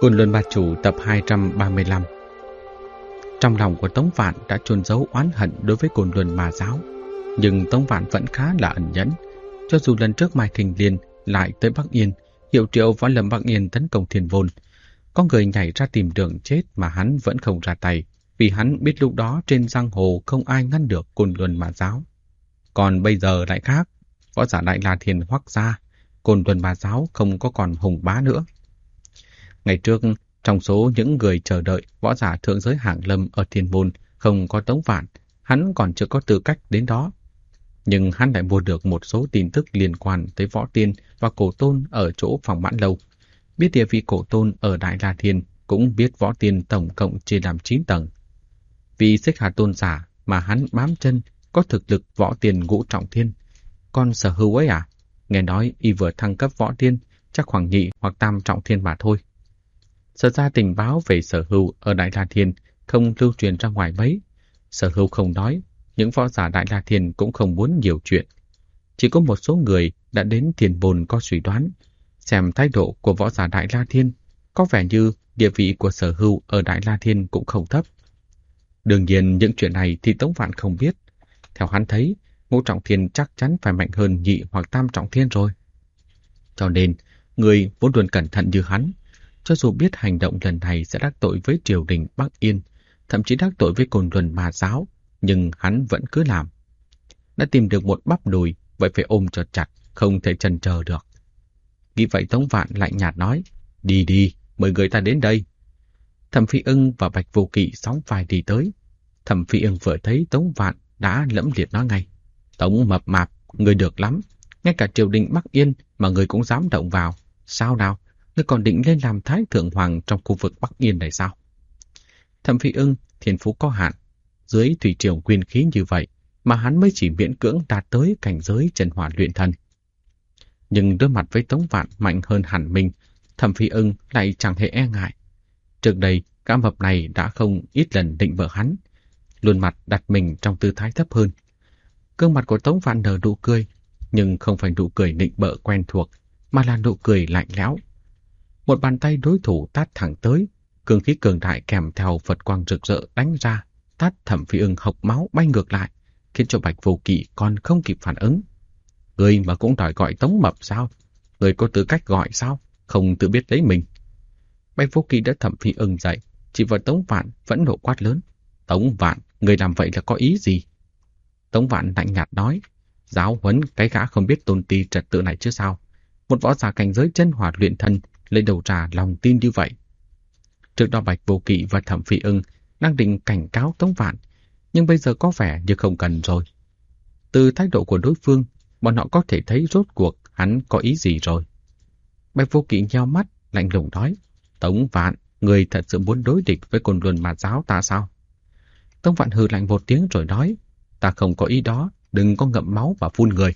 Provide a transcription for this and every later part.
Côn Luân Bà Chủ tập 235. Trong lòng của Tống Vạn đã chôn giấu oán hận đối với Côn Luân Ma giáo, nhưng Tống Vạn vẫn khá là ẩn nhẫn. Cho dù lần trước Mai Thình Liên lại tới Bắc Yên, hiệu triệu võ lâm Bắc Yên tấn công Thiên Vôn, có người nhảy ra tìm đường chết mà hắn vẫn không ra tay, vì hắn biết lúc đó trên giang hồ không ai ngăn được Côn Luân Ma giáo. Còn bây giờ lại khác, võ giả Đại La Thiên hoắc ra, Côn Luân Ma giáo không có còn hùng bá nữa. Ngày trước, trong số những người chờ đợi võ giả thượng giới hạng lâm ở Thiên Môn không có Tống Vạn, hắn còn chưa có tư cách đến đó. Nhưng hắn lại mua được một số tin tức liên quan tới Võ Tiên và Cổ Tôn ở chỗ phòng Mãn Lâu. Biết địa vị Cổ Tôn ở Đại La Thiên, cũng biết Võ Tiên tổng cộng chia làm 9 tầng. Vì Xích Hà Tôn giả mà hắn bám chân có thực lực Võ Tiên ngũ trọng thiên. Còn Sở Hưu ấy à? Nghe nói y vừa thăng cấp Võ Tiên, chắc khoảng nhị hoặc tam trọng thiên mà thôi. Sở ra tình báo về Sở Hưu ở Đại La Thiên không lưu truyền ra ngoài mấy. Sở Hưu không nói, những võ giả Đại La Thiên cũng không muốn nhiều chuyện. Chỉ có một số người đã đến Thiên Môn có suy đoán, xem thái độ của võ giả Đại La Thiên, có vẻ như địa vị của Sở Hưu ở Đại La Thiên cũng không thấp. Đương nhiên những chuyện này thì Tống Vạn không biết. Theo hắn thấy, ngũ trọng thiên chắc chắn phải mạnh hơn nhị hoặc tam trọng thiên rồi. Cho nên, người vốn luôn cẩn thận như hắn, cho dù biết hành động lần này sẽ đắc tội với triều đình Bắc Yên, thậm chí đắc tội với Côn Luân Ma giáo, nhưng hắn vẫn cứ làm. Đã tìm được một bắp đùi, vậy phải ôm cho chặt, không thể chần chờ được. Nghĩ vậy Tống Vạn lạnh nhạt nói, đi đi, mời người ta đến đây. Thẩm Phi Ưng và Bạch Vô Kỵ sóng vai đi tới. Thẩm Phi Ưng vừa thấy Tống Vạn đã lẫm liệt nói ngay, Tống mập mạp, người được lắm, ngay cả triều đình Bắc Yên mà người cũng dám động vào. Sao nào? Ngươi còn định lên làm thái thượng hoàng trong khu vực Bắc Yên này sao? Thẩm Phi Ưng thiên phú có hạn, dưới thủy triều nguyên khí như vậy mà hắn mới chỉ miễn cưỡng đạt tới cảnh giới chân hỏa luyện thần. Nhưng đối mặt với Tống Vạn mạnh hơn hẳn mình, Thẩm Phi Ưng lại chẳng hề e ngại. Trước đây, gã mập này đã không ít lần định bợ hắn, luôn mặt đặt mình trong tư thái thấp hơn. Gương mặt của Tống Vạn nở nụ cười, nhưng không phải nụ cười định bợ quen thuộc, mà là nụ cười lạnh lẽo. Một bàn tay đối thủ tát thẳng tới, cương khí cường đại kèm theo Phật quang rực rỡ đánh ra, tát Thẩm Phi Ưng hộc máu bay ngược lại, khiến cho Bạch Vô Kỵ còn không kịp phản ứng. Người mà cũng đòi gọi Tống mập sao? Người có tư cách gọi sao? Không tự biết lấy mình. Bạch Vô Kỵ đã Thẩm Phi Ưng dậy, chỉ vào Tống Vạn vẫn nộ quát lớn. Tống Vạn, người làm vậy là có ý gì? Tống Vạn lạnh nhạt nói, giáo huấn cái gã không biết tôn ti trật tự này chứ sao? Một võ giả cảnh giới chân hỏa luyện thân lấy đầu ra lòng tin như vậy. Trước đó Bạch Vô Kỵ và Thẩm Phi Ưng đang định cảnh cáo Tống Vạn, nhưng bây giờ có vẻ như không cần rồi. Từ thái độ của đối phương, bọn họ có thể thấy rốt cuộc hắn có ý gì rồi. Bạch Vô Kỵ nheo mắt, lạnh lùng nói, Tống Vạn, người thật sự muốn đối địch với Côn Luân Ma giáo ta sao? Tống Vạn hừ lạnh một tiếng rồi nói, ta không có ý đó, đừng có ngậm máu và phun người.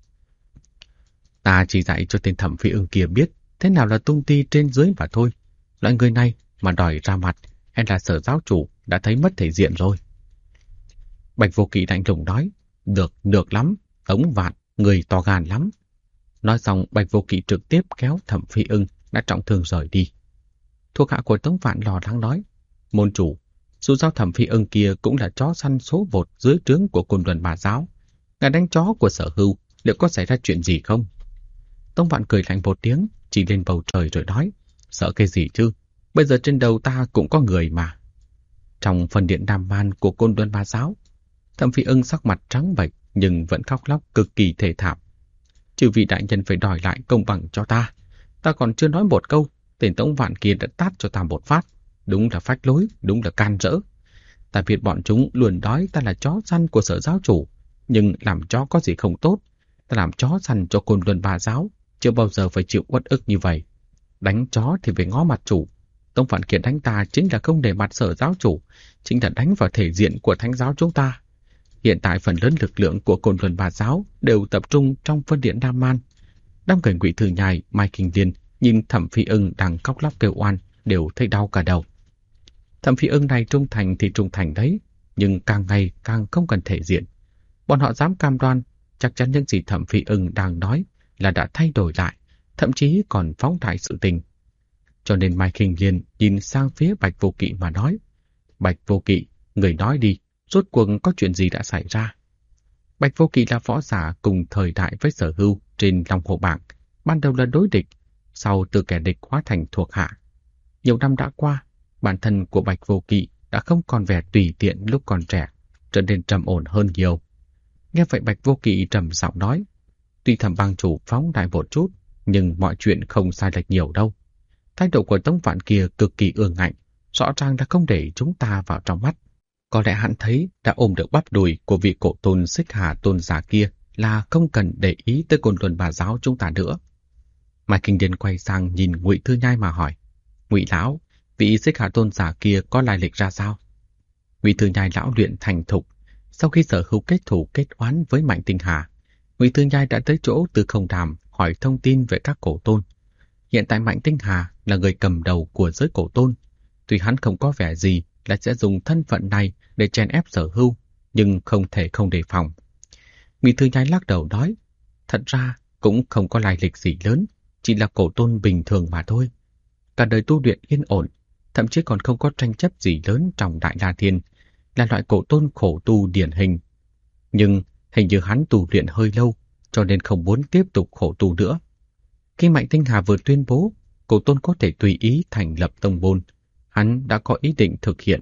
Ta chỉ dạy cho tên Thẩm Phi Ưng kia biết thế nào là tung ti trên dưới mà thôi. Loại người này mà đòi ra mặt hay là Sở giáo chủ đã thấy mất thể diện rồi. Bạch Vô Kỵ lạnh lùng nói, được lắm, Tống Vạn, người to gan lắm. Nói xong Bạch Vô Kỵ trực tiếp kéo Thẩm Phi Ưng đã trọng thương rời đi. Thuộc hạ của Tống Vạn lo lắng nói, môn chủ, dù sao Thẩm Phi Ưng kia cũng là chó săn số một dưới trướng của Côn Luân Ma giáo. Ngài đánh chó của Sở Hưu, liệu có xảy ra chuyện gì không? Tống Vạn cười lạnh một tiếng, chỉ lên bầu trời rồi nói, sợ cái gì chứ, bây giờ trên đầu ta cũng có người mà. Trong phần điện đàm man của Côn Luân Ma giáo, Thẩm Phi Ưng sắc mặt trắng bệch nhưng vẫn khóc lóc cực kỳ thê thảm. Chư vị đại nhân phải đòi lại công bằng cho ta. Ta còn chưa nói một câu, tên Tống Vạn kia đã tát cho ta một phát. Đúng là phách lối, đúng là can rỡ. Ta biết bọn chúng luôn nói ta là chó săn của Sở giáo chủ, nhưng làm chó có gì không tốt. Ta làm chó săn cho Côn Luân Ma giáo, chưa bao giờ phải chịu uất ức như vậy. Đánh chó thì phải ngó mặt chủ. Tống Vạn kia đánh ta chính là không để mặt Sở giáo chủ, chính là đánh vào thể diện của thánh giáo chúng ta. Hiện tại phần lớn lực lượng của Côn Luân Ma giáo đều tập trung trong phân điện Nam Man. Đám người Ngụy Thư Nhai, Mai Kinh Liên nhìn Thẩm Phi Ưng đang khóc lóc kêu oan đều thấy đau cả đầu. Thẩm Phi Ưng này trung thành thì trung thành đấy, nhưng càng ngày càng không cần thể diện. Bọn họ dám cam đoan chắc chắn những gì Thẩm Phi Ưng đang nói là đã thay đổi lại, thậm chí còn phóng đại sự tình. cho nên Mai Kinh Liên nhìn sang phía Bạch Vô Kỵ mà nói: Bạch Vô Kỵ, người nói đi, rốt cuộc có chuyện gì đã xảy ra? Bạch Vô Kỵ là võ giả cùng thời đại với Sở Hưu trên Long Hồ Bảng, ban đầu là đối địch, sau từ kẻ địch hóa thành thuộc hạ. Nhiều năm đã qua, bản thân của Bạch Vô Kỵ đã không còn vẻ tùy tiện lúc còn trẻ, trở nên trầm ổn hơn nhiều. Nghe vậy Bạch Vô Kỵ trầm giọng nói: Tuy Thẩm bang chủ phóng đại một chút, nhưng mọi chuyện không sai lệch nhiều đâu. Thái độ của Tống Vạn kia cực kỳ ương ngạnh, rõ ràng đã không để chúng ta vào trong mắt. Có lẽ hắn thấy đã ôm được bắp đùi của vị cổ tôn Xích Hà tôn giả kia là không cần để ý tới Côn Luân Bà giáo chúng ta nữa. Mai Kinh Điền quay sang nhìn Ngụy Thư Nhai mà hỏi: Ngụy lão, vị Xích Hà tôn giả kia có lai lịch ra sao? Ngụy Thư Nhai lão luyện thành thục, sau khi Sở Hưu kết thù kết oán với Mạnh Tinh Hà, Ngụy Thư Nhai đã tới chỗ Từ Không Đàm hỏi thông tin về các cổ tôn. Hiện tại Mạnh Tinh Hà là người cầm đầu của giới cổ tôn, tuy hắn không có vẻ gì là sẽ dùng thân phận này để chèn ép Sở Hưu, nhưng không thể không đề phòng. Ngụy Thư Nhai lắc đầu nói: Thật ra cũng không có lai lịch gì lớn, chỉ là cổ tôn bình thường mà thôi. Cả đời tu luyện yên ổn, thậm chí còn không có tranh chấp gì lớn trong Đại La Thiên, là loại cổ tôn khổ tu điển hình. Nhưng hình như hắn tu luyện hơi lâu, cho nên không muốn tiếp tục khổ tu nữa. Khi Mạnh Tinh Hà vừa tuyên bố cổ tôn có thể tùy ý thành lập tông môn, hắn đã có ý định thực hiện.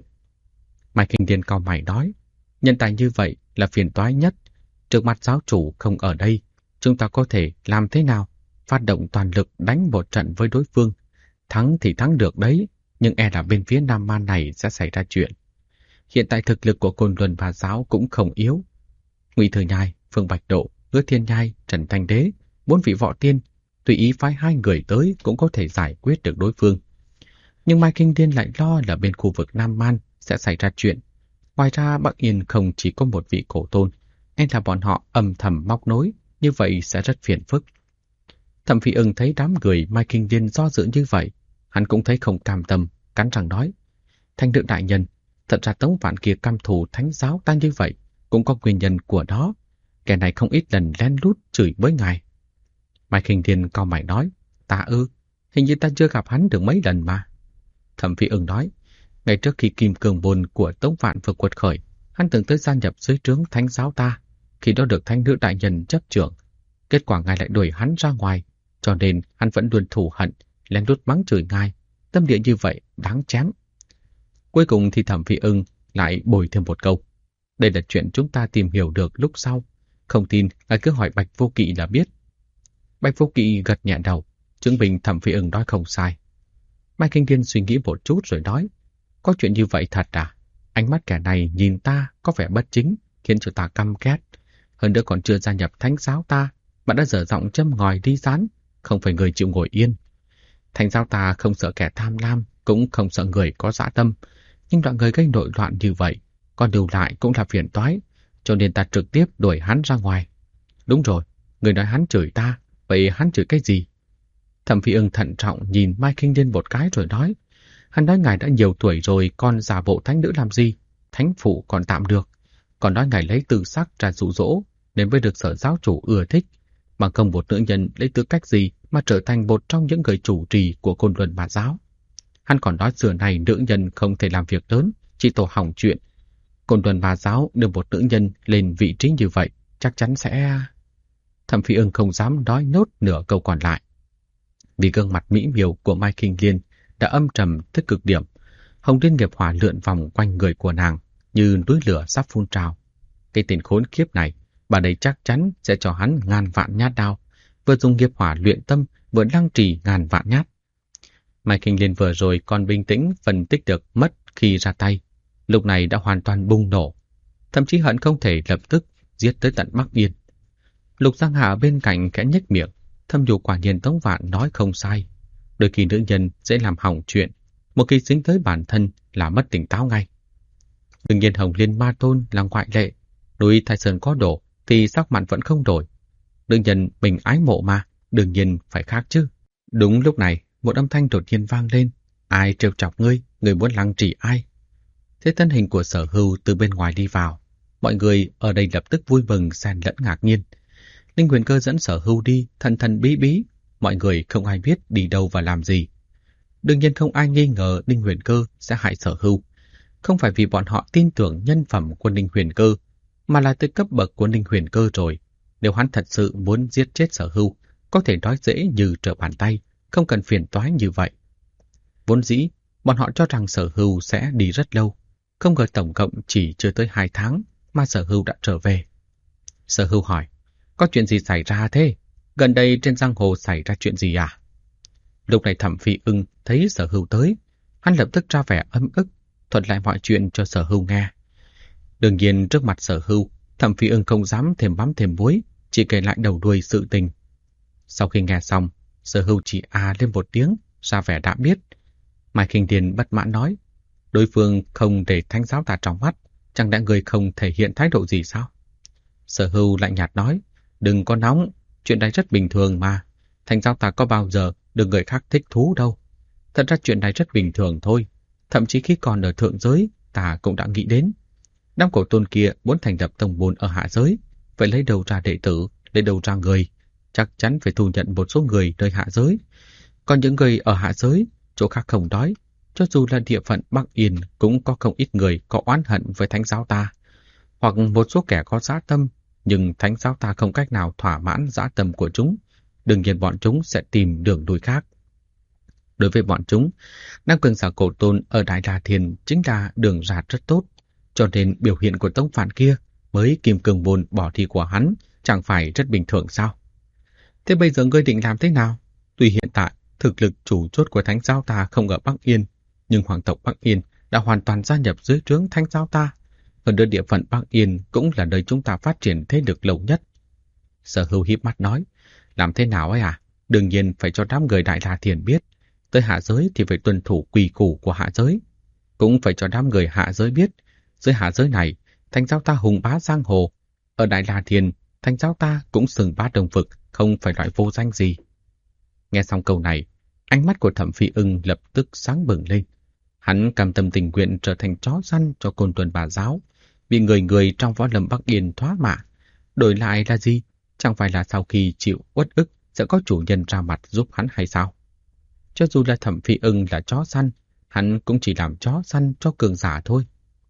Mai Kinh Điền cau mày nói: Nhân tài như vậy là phiền toái nhất. Trước mặt giáo chủ không ở đây, chúng ta có thể làm thế nào? Phát động toàn lực đánh một trận với đối phương. Thắng thì thắng được đấy, nhưng e là bên phía Nam Man này sẽ xảy ra chuyện. Hiện tại thực lực của Côn Luân Bà giáo cũng không yếu. Ngụy Thư Nhai, Phương Bạch Độ, Hứa Thiên Nhai, Trần Thanh Đế, 4 vị võ tiên, tùy ý phái 2 người tới cũng có thể giải quyết được đối phương. Nhưng Mai Kinh Điền lại lo là bên khu vực Nam Man sẽ xảy ra chuyện. Ngoài ra Bắc Yên không chỉ có một vị cổ tôn, nên là bọn họ âm thầm móc nối, như vậy sẽ rất phiền phức. Thẩm Phi Ưng thấy đám người Mai Kinh Điền do dự như vậy, hắn cũng thấy không cam tâm, cắn răng nói: Thanh Nữ đại nhân, thật ra Tống Vạn kia căm thù thánh giáo ta như vậy, cũng có nguyên nhân của đó. Kẻ này không ít lần lén lút chửi với ngài. Mai Kinh Điền cau mày nói: Ta ư? Hình như ta chưa gặp hắn được mấy lần mà. Thẩm Phi Ưng nói: Ngày trước khi Kim Cương Bồn của Tống Vạn vừa quật khởi, hắn từng tới gia nhập dưới trướng thánh giáo ta, khi đó được Thánh Nữ đại nhân chấp trưởng. Kết quả ngài lại đuổi hắn ra ngoài, cho nên hắn vẫn luôn thù hận, lén lút mắng chửi ngài. Tâm địa như vậy đáng chém. Cuối cùng thì Thẩm Phi Ưng lại bồi thêm một câu: Đây là chuyện chúng ta tìm hiểu được lúc sau, không tin ngài cứ hỏi Bạch Vô Kỵ là biết. Bạch Vô Kỵ gật nhẹ đầu, chứng minh Thẩm Phi Ưng nói không sai. Mai Kinh Điền suy nghĩ một chút rồi nói: Có chuyện như vậy thật à? Ánh mắt kẻ này nhìn ta có vẻ bất chính, khiến cho ta căm ghét. Hơn nữa còn chưa gia nhập thánh giáo ta, mà đã dở giọng châm ngòi đi rán, không phải người chịu ngồi yên. Thánh giáo ta không sợ kẻ tham lam, cũng không sợ người có dã tâm, nhưng đoạn người gây nội loạn như vậy, còn điều lại cũng là phiền toái, cho nên ta trực tiếp đuổi hắn ra ngoài. Đúng rồi, người nói hắn chửi ta, vậy hắn chửi cái gì? Thẩm Phi Ưng thận trọng nhìn Mai Kinh Điền một cái rồi nói: Hắn nói ngài đã nhiều tuổi rồi còn giả bộ thánh nữ làm gì? Thánh phụ còn tạm được, còn nói ngài lấy tư sắc ra dụ dỗ nên mới được Sở giáo chủ ưa thích, bằng không một nữ nhân lấy tư cách gì mà trở thành một trong những người chủ trì của Côn Luân Bà giáo. Hắn còn nói xưa này nữ nhân không thể làm việc lớn, chỉ tổ hỏng chuyện. Côn Luân Bà giáo đưa một nữ nhân lên vị trí như vậy, chắc chắn sẽ... Thẩm Phi Ưng không dám nói nốt nửa câu còn lại. Vì gương mặt mỹ miều của Mai Kinh Liên đã âm trầm tới cực điểm, hồng liên nghiệp hỏa lượn vòng quanh người của nàng như núi lửa sắp phun trào. Cái tên khốn kiếp này, bà đây chắc chắn sẽ cho hắn ngàn vạn nhát đao, vừa dùng nghiệp hỏa luyện tâm, vừa lăng trì ngàn vạn nhát. Mai Kinh Liên vừa rồi còn bình tĩnh phân tích được mất khi ra tay, lúc này đã hoàn toàn bùng nổ, thậm chí hận không thể lập tức giết tới tận Bắc Yên. Lục Giang Hạ bên cạnh khẽ nhếch miệng, thâm nhủ quả nhiên Tống Vạn nói không sai. Đôi khi nữ nhân dễ làm hỏng chuyện, một khi dính tới bản thân là mất tỉnh táo ngay. Đương nhiên Hồng Liên Ma Tôn là ngoại lệ, núi Thái Sơn có đổ thì sắc mặt vẫn không đổi. Nữ nhân mình ái mộ mà, đương nhiên phải khác chứ. Đúng lúc này, một âm thanh đột nhiên vang lên: Ai trêu chọc ngươi, người muốn lăng trì ai? Thế thân hình của Sở Hưu từ bên ngoài đi vào, mọi người ở đây lập tức vui mừng xen lẫn ngạc nhiên. Linh Huyền Cơ dẫn Sở Hưu đi, thần thần bí bí, mọi người không ai biết đi đâu và làm gì. Đương nhiên không ai nghi ngờ Ninh Huyền Cơ sẽ hại Sở Hưu. Không phải vì bọn họ tin tưởng nhân phẩm của Ninh Huyền Cơ, mà là từ cấp bậc của Ninh Huyền Cơ rồi. Nếu hắn thật sự muốn giết chết Sở Hưu, có thể nói dễ như trở bàn tay, không cần phiền toái như vậy. Vốn dĩ, bọn họ cho rằng Sở Hưu sẽ đi rất lâu, không ngờ tổng cộng chỉ chưa tới 2 tháng mà Sở Hưu đã trở về. Sở Hưu hỏi, có chuyện gì xảy ra thế? Gần đây trên giang hồ xảy ra chuyện gì à? Lúc này Thẩm Phi Ưng thấy Sở Hưu tới, hắn lập tức ra vẻ ấm ức, thuật lại mọi chuyện cho Sở Hưu nghe. Đương nhiên trước mặt Sở Hưu, Thẩm Phi Ưng không dám thêm mắm thêm muối, chỉ kể lại đầu đuôi sự tình. Sau khi nghe xong, Sở Hưu chỉ lên một tiếng, ra vẻ đã biết. Mai Khinh Điền bất mãn nói, đối phương không để Thánh giáo ta trong mắt, chẳng lẽ người không thể hiện thái độ gì sao? Sở Hưu lạnh nhạt nói, đừng có nóng, chuyện này rất bình thường mà. Thánh giáo ta có bao giờ được người khác thích thú đâu. Thật ra chuyện này rất bình thường thôi. Thậm chí khi còn ở thượng giới, ta cũng đã nghĩ đến. Đám cổ tôn kia muốn thành lập tông môn ở hạ giới, phải lấy đầu ra đệ tử, lấy đầu ra người. Chắc chắn phải thu nhận một số người nơi hạ giới. Còn những người ở hạ giới, chỗ khác không đói, cho dù là địa phận Bắc Yên cũng có không ít người có oán hận với Thánh giáo ta. Hoặc một số kẻ có dã tâm, nhưng Thánh giáo ta không cách nào thỏa mãn dã tâm của chúng. Đương nhiên bọn chúng sẽ tìm đường đuổi khác. Đối với bọn chúng, Nam Cường Giả Cổ Tôn ở Đại La Thiên chính là đường ra rất tốt, cho nên biểu hiện của tông phản kia mới Kim Cương Môn bỏ thi của hắn chẳng phải rất bình thường sao? Thế bây giờ ngươi định làm thế nào? Tuy hiện tại thực lực chủ chốt của Thánh giáo ta không ở Bắc Yên, nhưng hoàng tộc Bắc Yên đã hoàn toàn gia nhập dưới trướng Thánh giáo ta. Hơn nữa địa phận Bắc Yên cũng là nơi chúng ta phát triển thế lực lâu nhất. Sở Hưu híp mắt nói, làm thế nào ấy à? Đương nhiên phải cho đám người Đại La Thiên biết. Tới hạ giới thì phải tuân thủ quy củ của hạ giới. Cũng phải cho đám người hạ giới biết. Dưới hạ giới này, Thánh giáo ta hùng bá giang hồ. Ở Đại La Thiên, Thánh giáo ta cũng sừng bá đông vực, không phải loại vô danh gì. Nghe xong câu này, ánh mắt của Thẩm Phi Ưng lập tức sáng bừng lên. Hắn cam tâm tình nguyện trở thành chó săn cho Côn Tuần Bà giáo, bị người trong võ lâm Bắc Yên thoá mạ. Đổi lại là gì? Chẳng phải là sau khi chịu uất ức sẽ có chủ nhân ra mặt giúp hắn hay sao? Cho dù là Thẩm Phi Ưng là chó săn, hắn cũng chỉ làm chó săn cho cường giả thôi.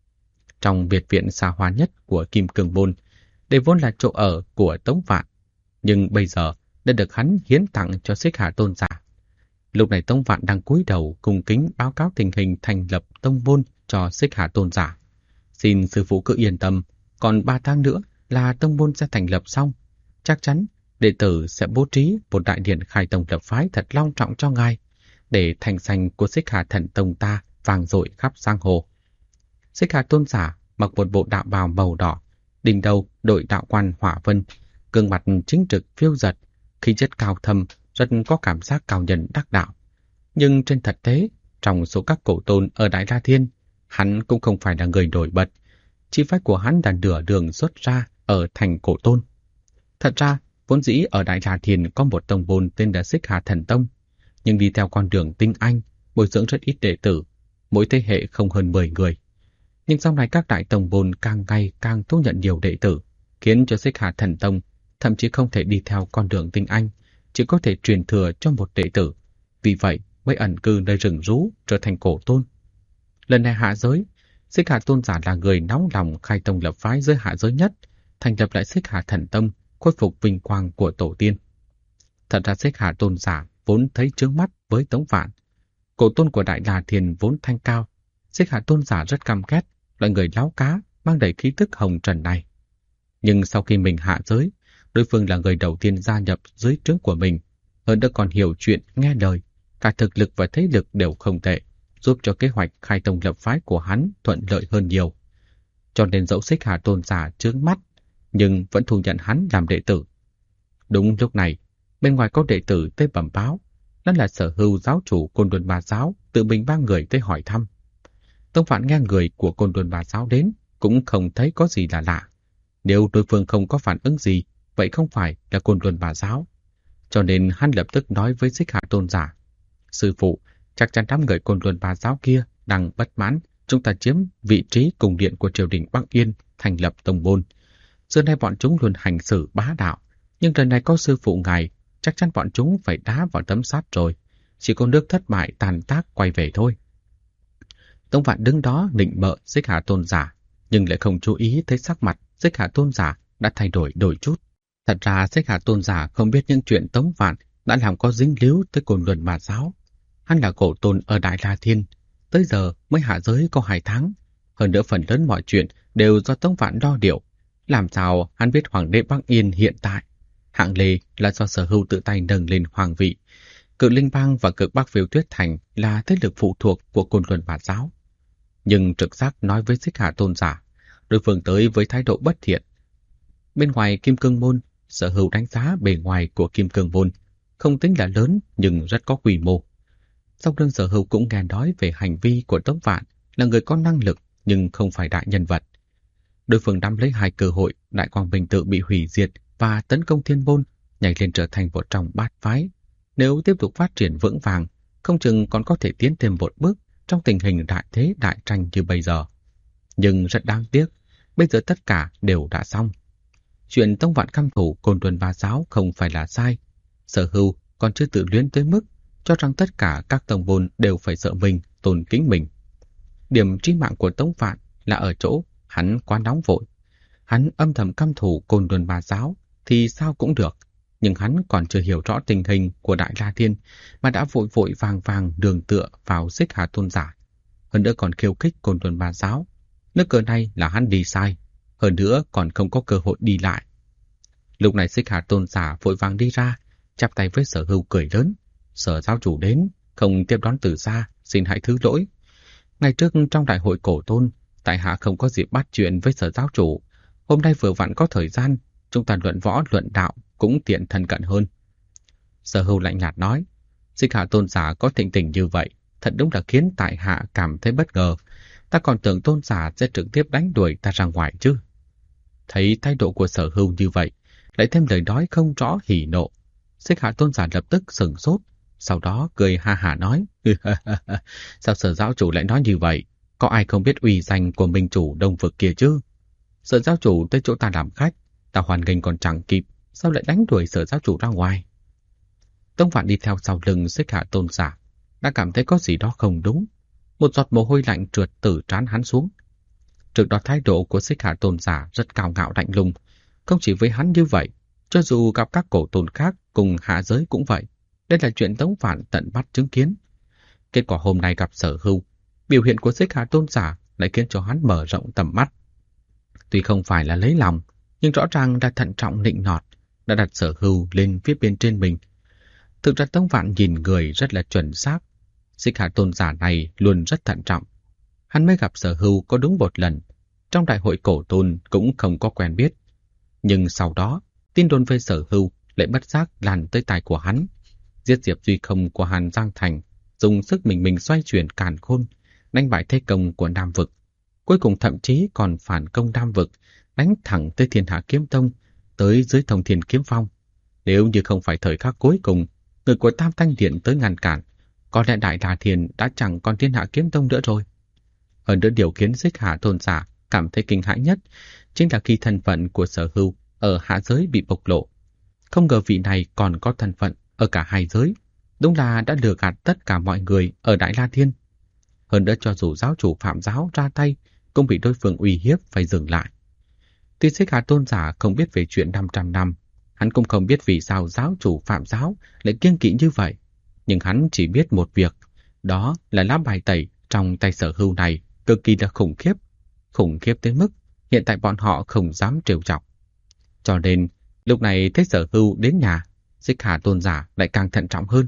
Trong biệt viện xa hoa nhất của Kim Cương Môn, đây vốn là chỗ ở của Tống Vạn, nhưng bây giờ đã được hắn hiến tặng cho Xích Hà Tôn giả. Lúc này Tống Vạn đang cúi đầu cung kính báo cáo tình hình thành lập tông môn cho Xích Hà Tôn giả. Xin sư phụ cứ yên tâm, còn 3 tháng nữa là tông môn sẽ thành lập xong. Chắc chắn đệ tử sẽ bố trí một đại điện khai tông lập phái thật long trọng cho ngài, để thành danh của Xích Hà Thần Tông ta vang dội khắp giang hồ. Xích Hà Tôn giả mặc một bộ đạo bào màu đỏ, đỉnh đầu đội đạo quan hỏa vân, gương mặt chính trực phiêu dật, khí chất cao thâm, rất có cảm giác cao nhân đắc đạo. Nhưng trên thực tế, trong số các cổ tôn ở Đại La Thiên, hắn cũng không phải là người nổi bật. Chi phách của hắn là nửa đường xuất ra ở thành cổ tôn. Thật ra, vốn dĩ ở Đại La Thiên có một tông môn tên là Xích Hà Thần Tông, nhưng đi theo con đường tinh anh, bồi dưỡng rất ít đệ tử, mỗi thế hệ không hơn 10 người. Nhưng sau này các đại tông môn càng ngày càng thu nhận nhiều đệ tử, khiến cho Xích Hà Thần Tông thậm chí không thể đi theo con đường tinh anh, chỉ có thể truyền thừa cho một đệ tử. Vì vậy mới ẩn cư nơi rừng rú trở thành cổ tôn. Lần này hạ giới, Xích Hà Tôn giả là người nóng lòng khai tông lập phái dưới hạ giới nhất, thành lập lại Xích Hà Thần Tông, khôi phục vinh quang của tổ tiên. Thật ra Xích Hà Tôn giả vốn thấy chướng mắt với Tống Vạn. Cổ tôn của Đại La Thiên vốn thanh cao, Xích Hà Tôn giả rất căm ghét loại người láo cá mang đầy khí tức hồng trần này. Nhưng sau khi mình hạ giới, đối phương là người đầu tiên gia nhập dưới trướng của mình, hơn nữa còn hiểu chuyện nghe lời, cả thực lực và thế lực đều không tệ, giúp cho kế hoạch khai tông lập phái của hắn thuận lợi hơn nhiều. Cho nên dẫu Xích Hà Tôn giả chướng mắt, nhưng vẫn thu nhận hắn làm đệ tử. Đúng lúc này, bên ngoài có đệ tử tới bẩm báo, đó là Sở Hưu giáo chủ Côn Luân Bà giáo tự mình mang người tới hỏi thăm. Tông Vạn nghe người của Côn Luân Bà giáo đến cũng không thấy có gì là lạ. Nếu đối phương không có phản ứng gì, vậy không phải là Côn Luân Bà giáo. Cho nên hắn lập tức nói với Xích Hà Tôn giả, sư phụ, chắc chắn đám người Côn Luân Bà giáo kia đang bất mãn chúng ta chiếm vị trí cung điện của triều đình Bắc Yên, thành lập tông môn. Xưa nay bọn chúng luôn hành xử bá đạo, nhưng lần này có sư phụ ngài, chắc chắn bọn chúng phải đá vào tấm sắt rồi. chỉ có nước thất bại tàn tác quay về thôi. Tống Vạn đứng đó định bợ Xích Hà Tôn giả, nhưng lại không chú ý thấy sắc mặt Xích Hà Tôn giả đã thay đổi đôi chút. Thật ra Xích Hà Tôn giả không biết những chuyện Tống Vạn đã làm có dính líu tới Côn Luân Ma Giáo. Hắn là cổ tôn ở Đại La Thiên, tới giờ mới hạ giới có 2 tháng. Hơn nữa phần lớn mọi chuyện đều do Tống Vạn đo điệu. Làm sao hắn biết Hoàng đế Bắc Yên hiện tại? Hạng Lê là do Sở Hưu tự tay nâng lên hoàng vị. Cự Linh Bang và Cực Bắc Phiêu Tuyết Thành là thế lực phụ thuộc của Côn Luân Ma Giáo. Nhưng trực giác nói với Xích Hà Tôn giả, đối phương tới với thái độ bất thiện. Bên ngoài Kim Cương Môn, Sở Hưu đánh giá bề ngoài của Kim Cương Môn không tính là lớn nhưng rất có quy mô. Sau lưng Sở Hưu cũng nghe nói về hành vi của Tống Vạn là người có năng lực nhưng không phải đại nhân vật. Đối phương nắm lấy 2 cơ hội Đại Quang Minh Tự bị hủy diệt và tấn công Thiên Môn, nhảy lên trở thành một trong 8 phái. Nếu tiếp tục phát triển vững vàng, không chừng còn có thể tiến thêm một bước trong tình hình đại thế đại tranh như bây giờ. Nhưng rất đáng tiếc, bây giờ tất cả đều đã xong. Chuyện Tống Vạn căm thù Côn Luân Ma Giáo không phải là sai. Sở Hưu còn chưa tự luyến tới mức cho rằng tất cả các tông môn đều phải sợ mình, tôn kính mình. Điểm trí mạng của Tống Vạn là ở chỗ hắn quá nóng vội. Hắn âm thầm căm thù Côn Luân Ma Giáo thì sao cũng được, nhưng hắn còn chưa hiểu rõ tình hình của Đại La Thiên mà đã vội vội vàng vàng đường tựa vào Xích Hà Tôn giả. Hơn nữa còn khiêu khích Côn Luân Ma Giáo. Nước cờ này là hắn đi sai, hơn nữa còn không có cơ hội đi lại. Lúc này Xích Hà Tôn giả vội vàng đi ra, chắp tay với Sở Hưu cười lớn. Sở giáo chủ đến, không tiếp đón từ xa, xin hãy thứ lỗi. Ngày trước trong đại hội cổ tôn, tại hạ không có dịp bắt chuyện với Sở giáo chủ. Hôm nay vừa vặn có thời gian, chúng ta luận võ luận đạo cũng tiện thân cận hơn. Sở Hưu lạnh nhạt nói, Xích Hà Tôn giả có thịnh tình như vậy, thật đúng là khiến tại hạ cảm thấy bất ngờ. Ta còn tưởng Tôn giả sẽ trực tiếp đánh đuổi ta ra ngoài chứ. Thấy thái độ của Sở Hưu như vậy, lại thêm lời nói không rõ hỉ nộ, Xích Hà Tôn giả lập tức sửng sốt, sau đó cười ha hả nói, sao Sở giáo chủ lại nói như vậy? Có ai không biết uy danh của minh chủ Đông Vực kia chứ? Sở giáo chủ tới chỗ ta làm khách, ta hoàn nghênh còn chẳng kịp, sao lại đánh đuổi Sở giáo chủ ra ngoài? Tống Vạn đi theo sau lưng Xích Hà Tôn giả, đã cảm thấy có gì đó không đúng. Một giọt mồ hôi lạnh trượt từ trán hắn xuống. Trước đó thái độ của Xích Hà Tôn giả rất cao ngạo lạnh lùng, không chỉ với hắn như vậy, cho dù gặp các cổ tôn khác cùng hạ giới cũng vậy. Đây là chuyện Tống Vạn tận mắt chứng kiến. Kết quả hôm nay gặp Sở Hưu, biểu hiện của Xích Hà Tôn giả lại khiến cho hắn mở rộng tầm mắt. Tuy không phải là lấy lòng, nhưng rõ ràng đã thận trọng nịnh nọt, đã đặt Sở Hưu lên phía bên trên mình. Thực ra Tống Vạn nhìn người rất là chuẩn xác. Xích Hà Tôn giả này luôn rất thận trọng. Hắn mới gặp Sở Hưu có đúng một lần, trong đại hội cổ tôn cũng không có quen biết. Nhưng sau đó, tin đồn về Sở Hưu lại bất giác lan tới tai của hắn. Giết Diệp Duy Không của Hàn Giang Thành, dùng sức mình xoay chuyển càn khôn, đánh bại thế công của Nam Vực. Cuối cùng thậm chí còn phản công Nam Vực, đánh thẳng tới Thiên Hạ Kiếm Tông, tới dưới Thông Thiên Kiếm Phong. Nếu như không phải thời khắc cuối cùng, người của Tam Thanh Điện tới ngăn cản, có lẽ Đại La Thiên đã chẳng còn Thiên Hạ Kiếm Tông nữa rồi. Hơn nữa điều khiến Xích Hà Tôn giả cảm thấy kinh hãi nhất chính là khi thân phận của Sở Hưu ở hạ giới bị bộc lộ. Không ngờ vị này còn có thân phận ở cả hai giới, đúng là đã lừa gạt tất cả mọi người ở Đại La Thiên. Hơn nữa cho dù giáo chủ Phạm Giáo ra tay, cũng bị đối phương uy hiếp phải dừng lại. Tuy Xích Hà Tôn giả không biết về chuyện 500 năm, hắn cũng không biết vì sao giáo chủ Phạm Giáo lại kiêng kỵ như vậy. Nhưng hắn chỉ biết một việc, đó là lá bài tẩy trong tay Sở Hưu này cực kỳ là khủng khiếp tới mức hiện tại bọn họ không dám trêu chọc. Cho nên, lúc này thấy Sở Hưu đến nhà, Xích Hà Tôn giả lại càng thận trọng hơn.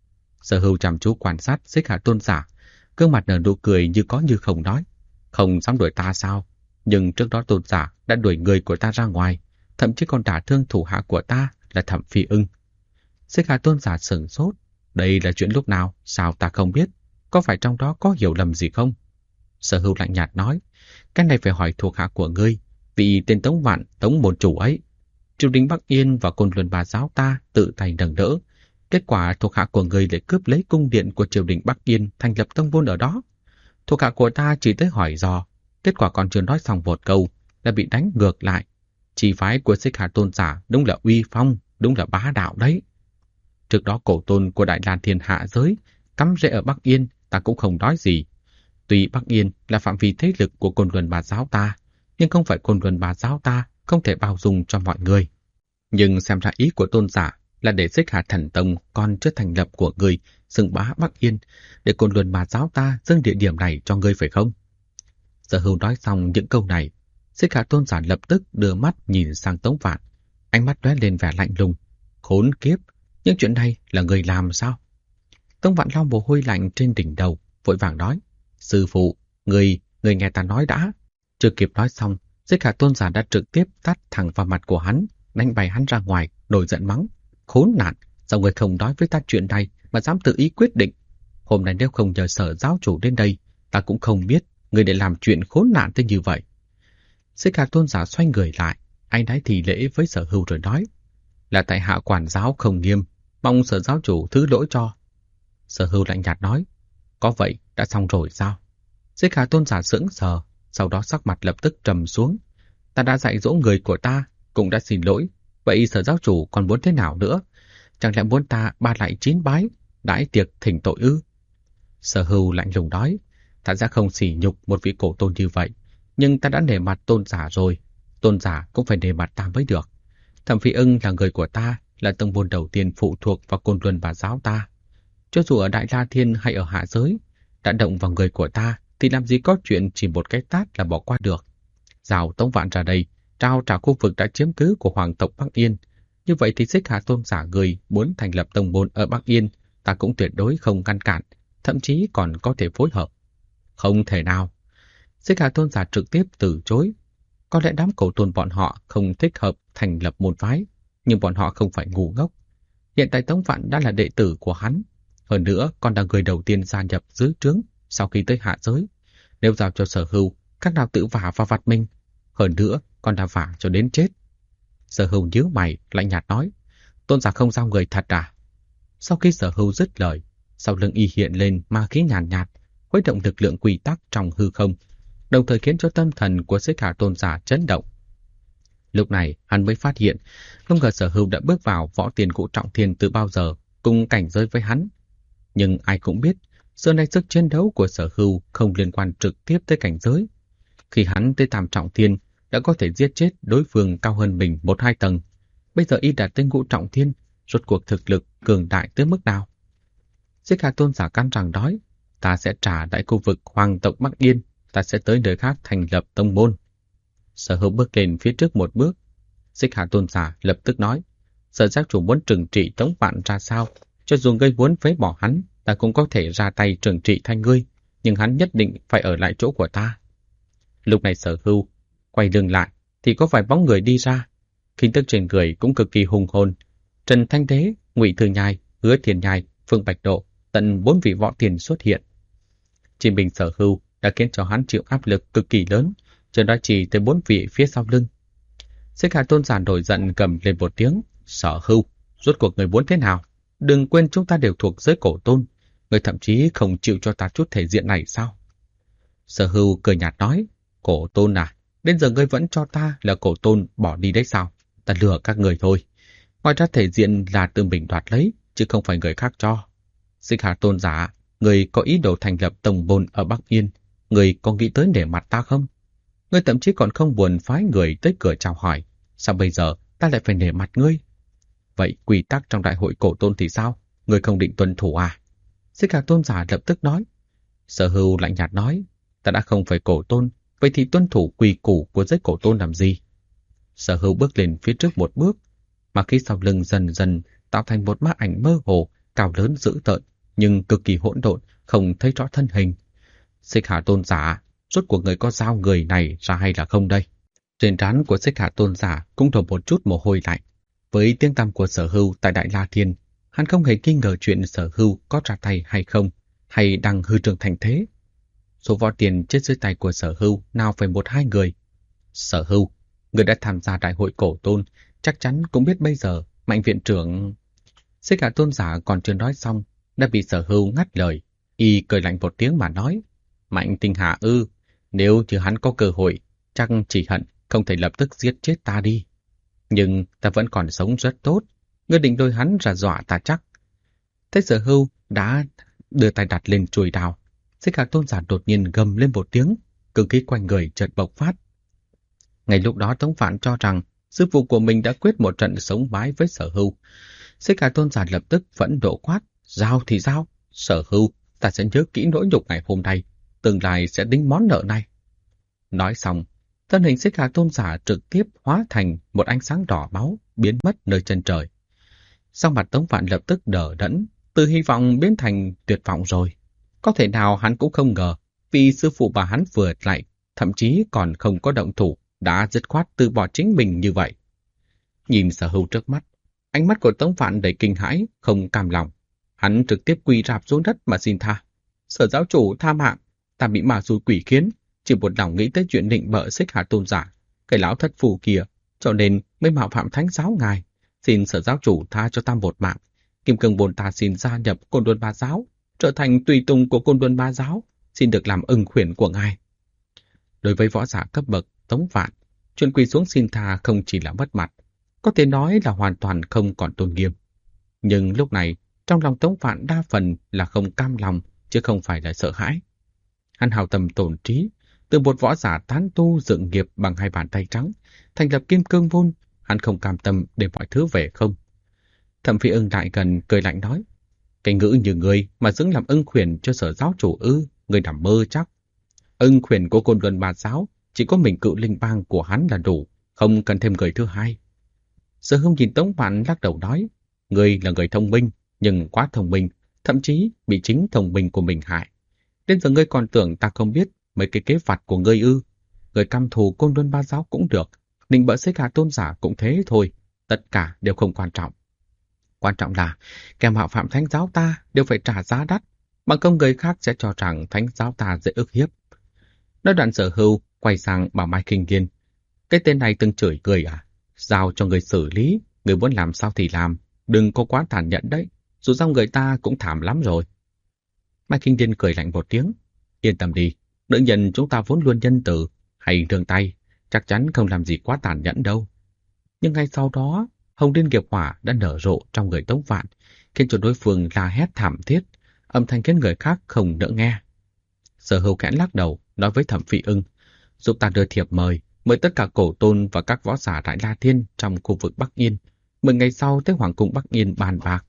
Sở Hưu chăm chú quan sát Xích Hà Tôn giả, gương mặt nở nụ cười như có như không nói, không dám đuổi ta sao? Nhưng trước đó Tôn giả đã đuổi người của ta ra ngoài, thậm chí còn đả thương thủ hạ của ta là Thẩm Phi Ưng. Xích Hà Tôn giả sửng sốt, đây là chuyện lúc nào, sao ta không biết? Có phải trong đó có hiểu lầm gì không? Sở Hưu lạnh nhạt nói, cái này phải hỏi thuộc hạ của ngươi, vì tên Tống Vạn, Tống môn chủ ấy. Triều đình Bắc Yên và Côn Luân Ma Giáo ta tự tay nâng đỡ. Kết quả thuộc hạ của ngươi lại cướp lấy cung điện của triều đình Bắc Yên thành lập tông môn ở đó. Thuộc hạ của ta chỉ tới hỏi dò, kết quả còn chưa nói xong một câu đã bị đánh ngược lại. Chỉ phái của Xích Hà Tôn giả đúng là uy phong, đúng là bá đạo đấy. Trước đó cổ tôn của Đại La Thiên hạ giới cắm rễ ở Bắc Yên, ta cũng không nói gì. Tuy Bắc Yên là phạm vi thế lực của Côn Luân Bà Giáo ta, nhưng không phải Côn Luân Bà Giáo ta không thể bao dung cho mọi người. Nhưng xem ra ý của tôn giả là để Xích Hà Thần Tông còn chưa thành lập của người xưng bá Bắc Yên, để Côn Luân Bà Giáo ta dâng địa điểm này cho ngươi phải không? Sở Hưu nói xong những câu này, Xích Hà tôn giả lập tức đưa mắt nhìn sang Tống Vạn, ánh mắt lóe lên vẻ lạnh lùng. Khốn kiếp, những chuyện này là người làm sao? Tống Vạn lau mồ hôi lạnh trên đỉnh đầu, vội vàng nói: Sư phụ, người nghe ta nói đã. Chưa kịp nói xong, Xích Hà tôn giả đã trực tiếp tát thẳng vào mặt của hắn, đánh bay hắn ra ngoài, nổi giận mắng: Khốn nạn, sao người không nói với ta chuyện này mà dám tự ý quyết định? Hôm nay nếu không nhờ Sở giáo chủ đến đây, ta cũng không biết người để làm chuyện khốn nạn tới như vậy. Xích Hà tôn giả xoay người lại, anh ấy thì lễ với Sở Hưu rồi nói: Là tại hạ quản giáo không nghiêm, mong Sở giáo chủ thứ lỗi cho. Sở Hưu lạnh nhạt nói: Có vậy đã xong rồi sao? Xích Hà tôn giả sững sờ, sau đó sắc mặt lập tức trầm xuống. Ta đã dạy dỗ người của ta, cũng đã xin lỗi, vậy Sở giáo chủ còn muốn thế nào nữa? Chẳng lẽ muốn ta ba lại 9 bái, đãi tiệc thỉnh tội ư? Sở Hưu lạnh lùng nói: Ta sẽ không sỉ nhục một vị cổ tôn như vậy, nhưng ta đã nể mặt tôn giả rồi, tôn giả cũng phải nể mặt ta mới được. Thẩm Phi Ưng là người của ta, là tông môn đầu tiên phụ thuộc vào Côn Luân Bà Giáo ta. Cho dù ở Đại La Thiên hay ở hạ giới, đã động vào người của ta thì làm gì có chuyện chỉ một cái tát là bỏ qua được. Rào Tống Vạn ra đây, trao trả khu vực đã chiếm cứ của hoàng tộc Bắc Yên. Như vậy thì Xích Hà tôn giả người muốn thành lập tông môn ở Bắc Yên, ta cũng tuyệt đối không ngăn cản, thậm chí còn có thể phối hợp. Không thể nào. Xích Hà tôn giả trực tiếp từ chối. Có lẽ đám cổ tôn bọn họ không thích hợp thành lập môn phái, nhưng bọn họ không phải ngu ngốc. Hiện tại Tống Vạn đã là đệ tử của hắn, hơn nữa còn là người đầu tiên gia nhập dưới trướng sau khi tới hạ giới. Nếu giao cho Sở Hưu, các nào tự vả vào vặt mình, hơn nữa còn đã vả cho đến chết. Sở Hưu nhíu mày, lạnh nhạt nói: Tôn giả không giao người thật à? Sau khi Sở Hưu dứt lời, sau lưng y hiện lên ma khí nhàn nhạt, khuấy động lực lượng quy tắc trong hư không, đồng thời khiến cho tâm thần của Xích Hà tôn giả chấn động. Lúc này hắn mới phát hiện, không ngờ Sở Hưu đã bước vào võ tiền ngũ trọng thiên từ bao giờ, cùng cảnh giới với hắn. Nhưng ai cũng biết, xưa nay sức chiến đấu của Sở Hưu không liên quan trực tiếp tới cảnh giới. Khi hắn tới tam trọng thiên, đã có thể giết chết đối phương cao hơn mình 1-2 tầng. Bây giờ y đạt tới ngũ trọng thiên, rốt cuộc thực lực cường đại tới mức nào? Xích Hà tôn giả cắn răng nói: Ta sẽ trả đại khu vực hoàng tộc Bắc Yên, ta sẽ tới nơi khác thành lập tông môn. Sở Hưu bước lên phía trước một bước. Xích Hà tôn giả lập tức nói: Sở giáo chủ muốn trừng trị Tống Vạn ra sao? Cho dù ngươi muốn phế bỏ hắn, ta cũng có thể ra tay trừng trị thay ngươi, nhưng hắn nhất định phải ở lại chỗ của ta. Lúc này Sở Hưu quay lưng lại thì có vài bóng người đi ra, khí tức trên người cũng cực kỳ hùng hồn. Trần Thanh Thế, Ngụy Thư Nhai, Hứa Thiên Nhai, Phương Bạch Độ, tận 4 vị võ tiền xuất hiện. Chỉ mình Sở Hưu đã khiến cho hắn chịu áp lực cực kỳ lớn, cho đó chỉ tới 4 vị phía sau lưng. Xích Hà tôn giả nổi giận gầm lên một tiếng: Sở Hưu, rốt cuộc người muốn thế nào? Đừng quên chúng ta đều thuộc giới cổ tôn, người thậm chí không chịu cho ta chút thể diện này sao? Sở Hưu cười nhạt nói: Cổ tôn à, đến giờ ngươi vẫn cho ta là cổ tôn bỏ đi đấy sao? Ta lừa các người thôi. Ngoài ra thể diện là tự mình đoạt lấy, chứ không phải người khác cho. Xích Hà tôn giả, người có ý đồ thành lập tông môn ở Bắc Yên, người có nghĩ tới nể mặt ta không? Ngươi thậm chí còn không buồn phái người tới cửa chào hỏi, sao bây giờ ta lại phải nể mặt ngươi? Vậy quy tắc trong đại hội cổ tôn thì sao? Ngươi không định tuân thủ à? Xích Hà tôn giả lập tức nói. Sở Hưu lạnh nhạt nói: Ta đã không phải cổ tôn, vậy thì tuân thủ quy củ của giới cổ tôn làm gì? Sở Hưu bước lên phía trước một bước, mà khi sau lưng dần dần tạo thành một ma ảnh mơ hồ, cao lớn dữ tợn, nhưng cực kỳ hỗn độn, không thấy rõ thân hình. Xích Hà tôn giả, rốt cuộc người có giao người này ra hay là không đây? Trên trán của Xích Hà tôn giả cũng đổ một chút mồ hôi lạnh. Với tiếng tăm của Sở Hưu tại Đại La Thiên, hắn không hề nghi ngờ chuyện Sở Hưu có ra tay hay không, hay đang hư trương thành thế. Số võ tiền chết dưới tay của Sở Hưu nào phải 1-2 người. Sở Hưu, người đã tham gia đại hội cổ tôn, chắc chắn cũng biết bây giờ Mạnh viện trưởng... Xích Hà tôn giả còn chưa nói xong, đã bị Sở Hưu ngắt lời. Y cười lạnh một tiếng mà nói: Mạnh Tinh Hà ư, nếu như hắn có cơ hội, chắc chỉ hận không thể lập tức giết chết ta đi. Nhưng ta vẫn còn sống rất tốt, ngươi định đôi hắn ra dọa ta chắc, Thấy Sở Hưu đã đưa tay đặt lên chuôi đao, Xích Hà Tôn giả đột nhiên gầm lên một tiếng, cương khí quanh người chợt bộc phát. Ngay lúc đó Tống Phạn cho rằng sư phụ của mình đã quyết một trận sống mái với Sở Hưu. Xích Hà Tôn giả lập tức phẫn nộ quát, giao thì giao, Sở Hưu, ta sẽ nhớ kỹ nỗi nhục ngày hôm nay, tương lai sẽ đính món nợ này. Nói xong, thân hình Xích Hà Tôn giả trực tiếp hóa thành một ánh sáng đỏ máu, biến mất nơi chân trời. Sau mặt Tống Phạn lập tức đờ đẫn, từ hy vọng biến thành tuyệt vọng rồi. Có thể nào hắn cũng không ngờ, vì sư phụ bà hắn vừa lại, thậm chí còn không có động thủ, đã dứt khoát từ bỏ chính mình như vậy. Nhìn Sở Hưu trước mắt, ánh mắt của Tống Phạn đầy kinh hãi, không cam lòng. Hắn trực tiếp quỳ rạp xuống đất mà xin tha. Sở giáo chủ tha mạng, ta bị ma xui quỷ khiến, chỉ một lòng nghĩ tới chuyện định bợ Xích Hà Tôn giả, cái lão thất phù kia, cho nên mới mạo phạm thánh giáo ngài. Xin Sở giáo chủ tha cho ta một mạng. Kim Cương Bồn Tát xin gia nhập Côn Luân Ba giáo, trở thành tùy tùng của Côn Luân Ba giáo, xin được làm ưng khuyển của ngài. Đối với võ giả cấp bậc Tống Phạn, chuyện quỳ xuống xin tha không chỉ là mất mặt, có thể nói là hoàn toàn không còn tôn nghiêm. Nhưng lúc này, trong lòng Tống Phạn đa phần là không cam lòng, chứ không phải là sợ hãi. Hắn hào tâm tổn trí, từ một võ giả tán tu dựng nghiệp bằng hai bàn tay trắng, thành lập Kim Cương Môn, hắn không cam tâm để mọi thứ về không. Thẩm Phi Ưng lại gần cười lạnh nói, cái ngữ như người mà xứng làm ưng khuyển cho Sở giáo chủ ư, người nằm mơ chắc. Ưng khuyển của Côn Luân Ba giáo chỉ có mình Cự Linh Bang của hắn là đủ, không cần thêm người thứ hai. Sở Hưu nhìn Tống Phạn lắc đầu nói, người là người thông minh, nhưng quá thông minh, thậm chí bị chính thông minh của mình hại. Đến giờ ngươi còn tưởng ta không biết mấy cái kế vặt của ngươi ư? Người căm thù Côn Luân Ba giáo cũng được, định bợ Xích Hà Tôn giả cũng thế thôi, tất cả đều không quan trọng. Quan trọng là kẻ mạo phạm thánh giáo ta đều phải trả giá đắt, bằng không người khác sẽ cho rằng thánh giáo ta dễ ức hiếp. Nói đoạn Sở Hưu quay sang bảo Mai Kinh Nghiên, cái tên này từng chửi người à? Giao cho người xử lý, người muốn làm sao thì làm, đừng có quá tàn nhẫn đấy, dù sao người ta cũng thảm lắm rồi. Mai Kinh Điên cười lạnh một tiếng, yên tâm đi, nữ nhân chúng ta vốn luôn nhân từ, hay đường tay, chắc chắn không làm gì quá tàn nhẫn đâu. Nhưng ngay sau đó, Hồng Liên Nghiệp Hỏa đã nở rộ trong người Tống Phạn, khiến cho đối phương la hét thảm thiết, âm thanh khiến người khác không nỡ nghe. Sở Hưu khẽ lắc đầu, nói với Thẩm Phi Ưng, giúp ta đưa thiệp mời tất cả cổ tôn và các võ giả Đại La Thiên trong khu vực Bắc Yên, 10 ngày sau tới Hoàng cung Bắc Yên bàn bạc.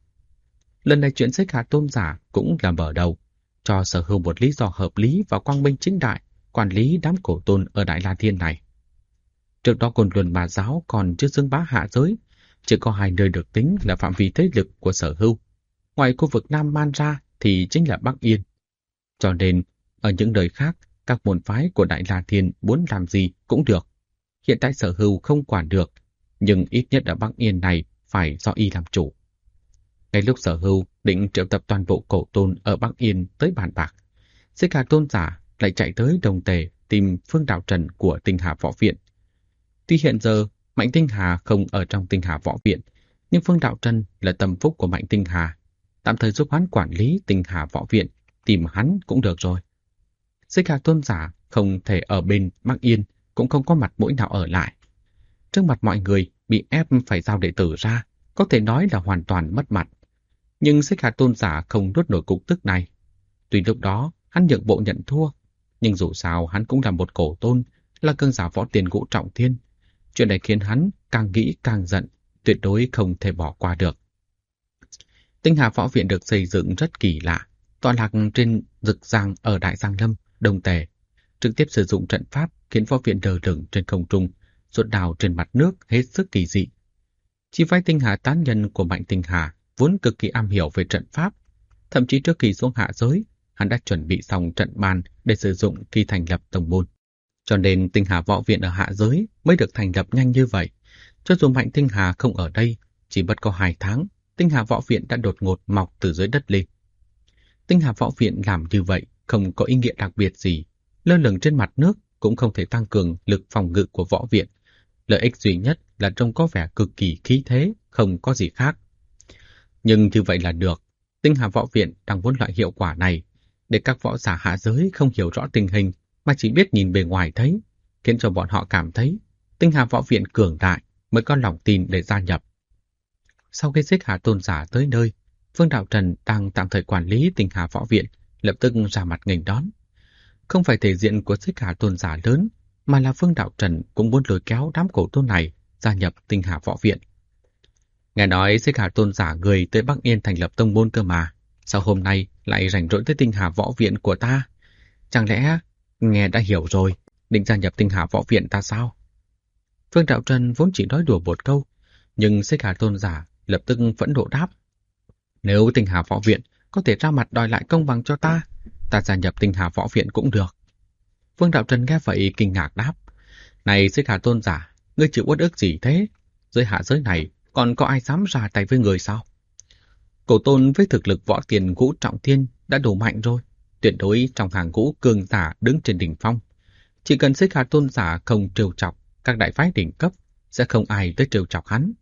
Lần này chuyện Xích Hà Tôn giả cũng là mở đầu, cho Sở Hưu một lý do hợp lý và quang minh chính đại quản lý đám cổ tôn ở Đại La Thiên này. Trước đó Côn Luân Ba giáo còn chưa xưng bá hạ giới, chỉ có 2 nơi được tính là phạm vi thế lực của Sở Hưu. Ngoài khu vực Nam Man ra thì chính là Bắc Yên. Cho nên, ở những nơi khác, các môn phái của Đại La Thiên muốn làm gì cũng được. Hiện tại Sở Hưu không quản được, nhưng ít nhất ở Bắc Yên này phải do y làm chủ. Ngay lúc Sở Hưu định triệu tập toàn bộ cổ tôn ở Bắc Yên tới bàn bạc, Xích Hà Tôn giả lại chạy tới Đồng Tề tìm Phương Đạo Trần của Tinh Hà Võ Viện. Tuy hiện giờ Mạnh Tinh Hà không ở trong Tinh Hà Võ Viện, nhưng Phương Đạo Trần là tâm phúc của Mạnh Tinh Hà, tạm thời giúp hắn quản lý Tinh Hà Võ Viện, tìm hắn cũng được rồi. Xích Hà Tôn giả không thể ở bên Bắc Yên, cũng không có mặt mũi nào ở lại. Trước mặt mọi người bị ép phải giao đệ tử ra, có thể nói là hoàn toàn mất mặt. Nhưng Xích Hà Tôn giả không nuốt nổi cục tức này. Tuy lúc đó hắn nhượng bộ nhận thua, nhưng dù sao hắn cũng là một cổ tôn, là cường giả võ tiền ngũ trọng thiên. Chuyện này khiến hắn càng nghĩ càng giận, tuyệt đối không thể bỏ qua được. Tinh Hà Võ Viện được xây dựng rất kỳ lạ, tọa lạc trên Dực Giang ở Đại Giang Lâm, Đông Tề, trực tiếp sử dụng trận pháp khiến võ viện lơ lửng trên không trung, ruột đào trên mặt nước hết sức kỳ dị. Chỉ phái Tinh Hà tán nhân của Mạnh Tinh Hà vốn cực kỳ am hiểu về trận pháp, thậm chí trước khi xuống hạ giới, hắn đã chuẩn bị xong trận bàn để sử dụng khi thành lập tông môn. Cho nên Tinh Hà Võ Viện ở hạ giới mới được thành lập nhanh như vậy. Cho dù Mạnh Tinh Hà không ở đây, chỉ mất có 2 tháng, Tinh Hà Võ Viện đã đột ngột mọc từ dưới đất lên. Tinh Hà Võ Viện làm như vậy không có ý nghĩa đặc biệt gì, lơ lửng trên mặt nước cũng không thể tăng cường lực phòng ngự của võ viện. Lợi ích duy nhất là trông có vẻ cực kỳ khí thế, không có gì khác. Nhưng như vậy là được, Tinh Hà Võ Viện đang muốn loại hiệu quả này, để các võ giả hạ giới không hiểu rõ tình hình mà chỉ biết nhìn bề ngoài thấy, khiến cho bọn họ cảm thấy Tinh Hà Võ Viện cường đại mới có lòng tin để gia nhập. Sau khi Xích Hà Tôn giả tới nơi, Vương Đạo Trần đang tạm thời quản lý Tinh Hà Võ Viện, lập tức ra mặt nghênh đón. Không phải thể diện của Xích Hà tôn giả lớn, mà là Vương Đạo Trần cũng muốn lôi kéo đám cổ tôn này gia nhập Tinh Hà Võ Viện. Nghe nói Xích Hà tôn giả người tới Bắc Yên thành lập tông môn cơ mà, sao hôm nay lại rảnh rỗi tới Tinh Hà Võ Viện của ta? Chẳng lẽ nghe đã hiểu rồi, định gia nhập Tinh Hà Võ Viện ta sao? Vương Đạo Trần vốn chỉ nói đùa một câu, nhưng Xích Hà tôn giả lập tức phẫn nộ đáp: nếu Tinh Hà Võ Viện có thể ra mặt đòi lại công bằng cho ta gia nhập Tinh Hà Võ Viện cũng được. Vương Đạo Trần nghe vậy kinh ngạc đáp: này Xích Hà tôn giả, ngươi chịu uất ức gì thế? Dưới hạ giới này còn có ai dám ra tay với người sao? Cổ tôn với thực lực võ tiền ngũ trọng thiên đã đủ mạnh rồi, tuyệt đối trong hàng ngũ cường giả đứng trên đỉnh phong. Chỉ cần Xích Hà tôn giả không trêu chọc các đại phái đỉnh cấp, sẽ không ai tới trêu chọc hắn.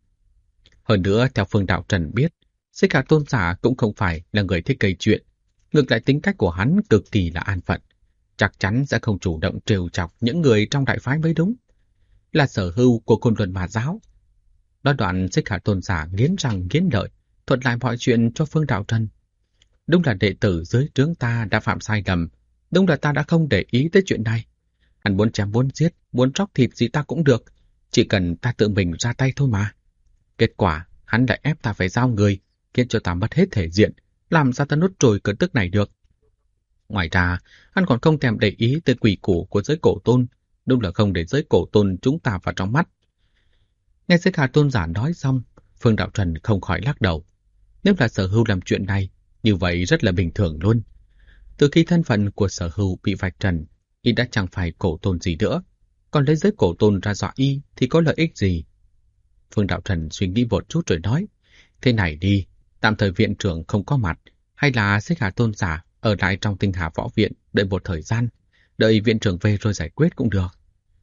Hơn nữa, theo Vương Đạo Trần biết, Xích Hà tôn giả cũng không phải là người thích gây chuyện, ngược lại tính cách của hắn cực kỳ là an phận, chắc chắn sẽ không chủ động trêu chọc những người trong đại phái mới đúng. Là sở hữu của Côn Luân Ma giáo. Nói đoạn, Xích Hà tôn giả nghiến răng nghiến lợi, thuật lại mọi chuyện cho Vương Đạo Trần. Đúng là đệ tử dưới trướng ta đã phạm sai lầm, đúng là ta đã không để ý tới chuyện này. Hắn muốn chém muốn giết, muốn tróc thịt gì ta cũng được, chỉ cần ta tự mình ra tay thôi mà. Kết quả, hắn lại ép ta phải giao người, khiến cho ta mất hết thể diện, làm sao ta nuốt trôi cơn tức này được. Ngoài ra, hắn còn không thèm để ý tới quỷ củ của giới cổ tôn, đúng là không để giới cổ tôn chúng ta vào trong mắt. Nghe Xích Hà tôn giả nói xong, Vương Đạo Trần không khỏi lắc đầu. Nếu là sở hữu làm chuyện này, như vậy rất là bình thường luôn. Từ khi thân phận của sở hữu bị vạch trần, y đã chẳng phải cổ tôn gì nữa, còn lấy giới cổ tôn ra dọa y thì có lợi ích gì? Vương Đạo Trần suy nghĩ một chút rồi nói: thế này đi, tạm thời viện trưởng không có mặt, hay là Xích Hà tôn giả ở lại trong Tinh Hà Võ Viện đợi một thời gian, đợi viện trưởng về rồi giải quyết cũng được.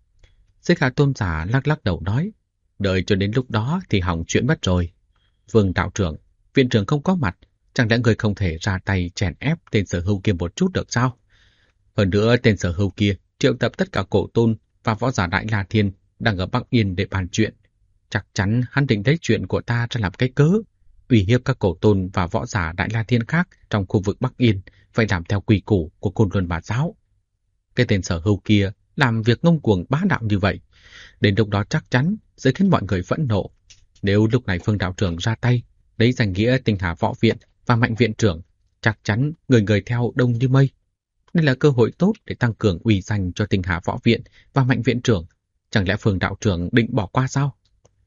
Xích Hà tôn giả lắc lắc đầu nói: đợi cho đến lúc đó thì hỏng chuyện mất rồi. Vương đạo trưởng, viện trưởng không có mặt, chẳng lẽ người không thể ra tay chèn ép tên sở hữu kia một chút được sao? Hơn nữa, tên sở hữu kia triệu tập tất cả cổ tôn và võ giả Đại La Thiên đang ở Bắc Yên để bàn chuyện. Chắc chắn hắn định lấy chuyện của ta ra làm cái cớ, uy hiếp các cổ tôn và võ giả Đại La Thiên khác trong khu vực Bắc Yên phải làm theo quy củ của Côn Luân Ma giáo. Cái tên sở hữu kia làm việc ngông cuồng bá đạo như vậy, đến lúc đó chắc chắn sẽ khiến mọi người phẫn nộ. Nếu lúc này Vương đạo trưởng ra tay, lấy danh nghĩa Tinh Hà Võ Viện và Mạnh viện trưởng, chắc chắn người người theo đông như mây. Đây là cơ hội tốt để tăng cường uy danh cho Tinh Hà Võ Viện và Mạnh viện trưởng. Chẳng lẽ Vương đạo trưởng định bỏ qua sao?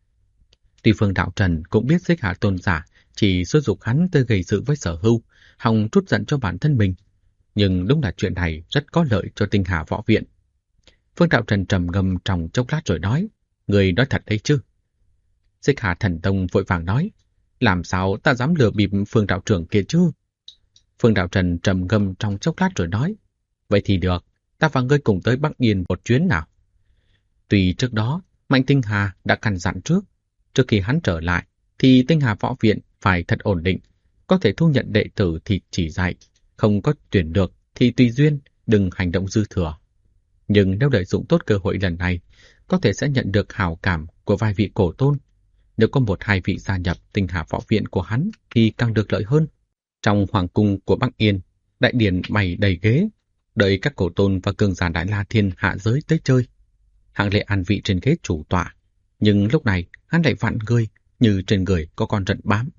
Tuy Vương Đạo Trần cũng biết Xích Hà tôn giả chỉ xúi giục hắn tới gây sự với sở hữu, hòng trút giận cho bản thân mình, nhưng đúng là chuyện này rất có lợi cho Tinh Hà Võ Viện. Vương Đạo Trần trầm ngâm trong chốc lát rồi nói: người nói thật đấy chứ? Xích Hà thần tông vội vàng nói: làm sao ta dám lừa bịp Vương đạo trưởng kia chứ? Vương Đạo Trần trầm ngâm trong chốc lát rồi nói: vậy thì được, ta và ngươi cùng tới Bắc Yên một chuyến nào. Tuy trước đó Mạnh Tinh Hà đã căn dặn trước khi hắn trở lại thì Tinh Hà Võ Viện phải thật ổn định, có thể thu nhận đệ tử thì chỉ dạy, không có tuyển được thì tùy duyên, đừng hành động dư thừa. Nhưng nếu lợi dụng tốt cơ hội lần này, có thể sẽ nhận được hảo cảm của vài vị cổ tôn. Nếu có một hai vị gia nhập Tinh Hà Võ Viện của hắn thì càng được lợi hơn. Trong hoàng cung của Bắc Yên, đại điển bày đầy ghế, đợi các cổ tôn và cường giả Đại La Thiên hạ giới tới chơi. Hạng Lệ an vị trên ghế chủ tọa, nhưng lúc này hắn lại vặn người như trên người có con rận bám.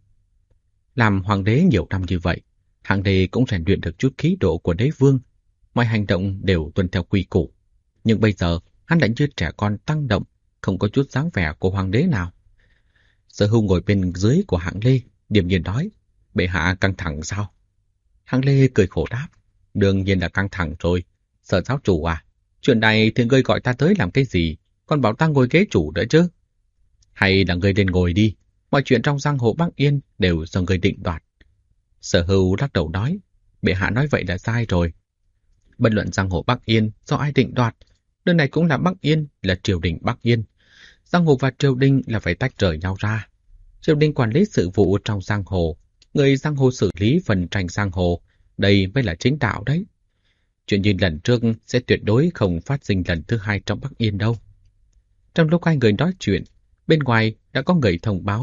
Làm hoàng đế nhiều năm như vậy, Hạng Lệ cũng rèn luyện được chút khí độ của đế vương, mọi hành động đều tuân theo quy củ. Nhưng bây giờ hắn lại như trẻ con tăng động, không có chút dáng vẻ của hoàng đế nào. Sở Hưu ngồi bên dưới của Hạng Lê, điềm nhiên nói: bệ hạ căng thẳng sao? Hạng Lê cười khổ đáp: đương nhiên là căng thẳng rồi. Sở giáo chủ à, chuyện này thì ngươi gọi ta tới làm cái gì, còn bảo ta ngồi ghế chủ nữa chứ? Hay là ngươi lên ngồi đi, mọi chuyện trong giang hồ Bắc Yên đều do ngươi định đoạt. Sở Hưu lắc đầu nói: bệ hạ nói vậy là sai rồi. Bất luận giang hồ Bắc Yên do ai định đoạt, nơi này cũng là Bắc Yên, là triều đình Bắc Yên. Giang hồ và triều đình là phải tách rời nhau ra. Triều đình quản lý sự vụ trong giang hồ, người giang hồ xử lý phần tranh giang hồ, đây mới là chính đạo đấy. Chuyện như lần trước sẽ tuyệt đối không phát sinh lần thứ hai trong Bắc Yên đâu. Trong lúc hai người nói chuyện, bên ngoài đã có người thông báo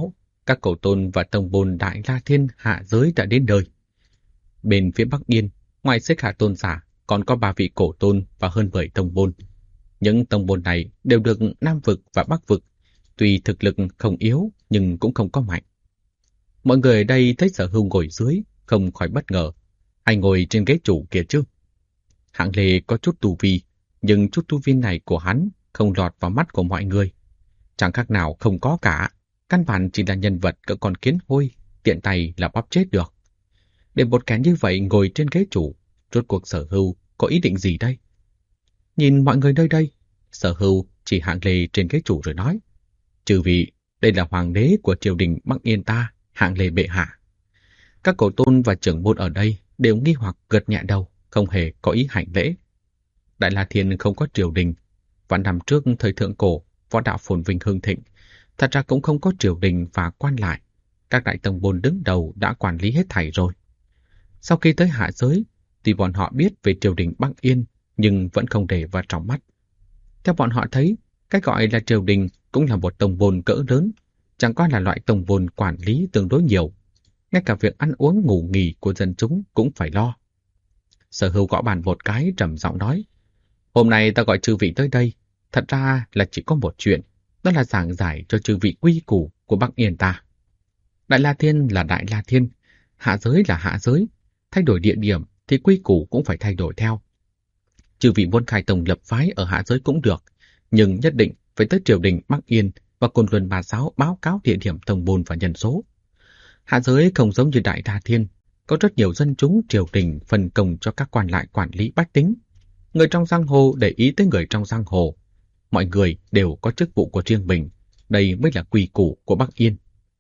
các cổ tôn và tông môn Đại La Thiên hạ giới đã đến nơi. Bên phía Bắc Yên, ngoài Xích Hà tôn giả, còn có 3 vị cổ tôn và hơn 10 tông môn. Những tông môn này đều được Nam vực và Bắc vực, tuy thực lực không yếu nhưng cũng không có mạnh. Mọi người ở đây thấy Sở Hưu ngồi dưới, không khỏi bất ngờ. Ai ngồi trên ghế chủ kia chứ? Hạng Lê có chút tu vi, nhưng chút tu vi này của hắn không lọt vào mắt của mọi người. Chẳng khác nào không có cả, căn bản chỉ là nhân vật cỡ con kiến hôi, tiện tay là bóp chết được. Để một kẻ như vậy ngồi trên ghế chủ, rốt cuộc Sở Hưu có ý định gì đây? Nhìn mọi người nơi đây, Sở Hưu chỉ Hạng Lê trên ghế chủ rồi nói: Chư vị, đây là hoàng đế của triều đình Bắc Yên ta, Hạng Lê bệ hạ. Các cổ tôn và trưởng môn ở đây đều nghi hoặc gật nhẹ đầu, không hề có ý hành lễ. Đại La Thiên không có triều đình. Vạn năm trước thời thượng cổ, võ đạo phồn vinh hưng thịnh, thật ra cũng không có triều đình và quan lại. Các đại tông môn đứng đầu đã quản lý hết thảy rồi. Sau khi tới hạ giới, thì bọn họ biết về triều đình Bắc Yên, nhưng vẫn không để vào trong mắt. Theo bọn họ thấy, cái gọi là triều đình cũng là một tông môn cỡ lớn, chẳng qua là loại tông môn quản lý tương đối nhiều. Ngay cả việc ăn uống ngủ nghỉ của dân chúng cũng phải lo. Sở Hưu gõ bàn một cái trầm giọng nói: Hôm nay ta gọi chư vị tới đây, thật ra là chỉ có một chuyện, đó là giảng giải cho chư vị quy củ của Bắc Yên ta. Đại La Thiên là Đại La Thiên, hạ giới là hạ giới, thay đổi địa điểm thì quy củ cũng phải thay đổi theo. Chư vị muốn khai tông lập phái ở hạ giới cũng được, nhưng nhất định phải tới triều đình Bắc Yên và Côn Luân Bà Giáo báo cáo địa điểm tông môn và nhân số. Hạ giới không giống như Đại La Thiên, có rất nhiều dân chúng triều đình phân công cho các quan lại quản lý bách tính. Người trong giang hồ để ý tới người trong giang hồ. Mọi người đều có chức vụ của riêng mình, đây mới là quy củ của Bắc Yên.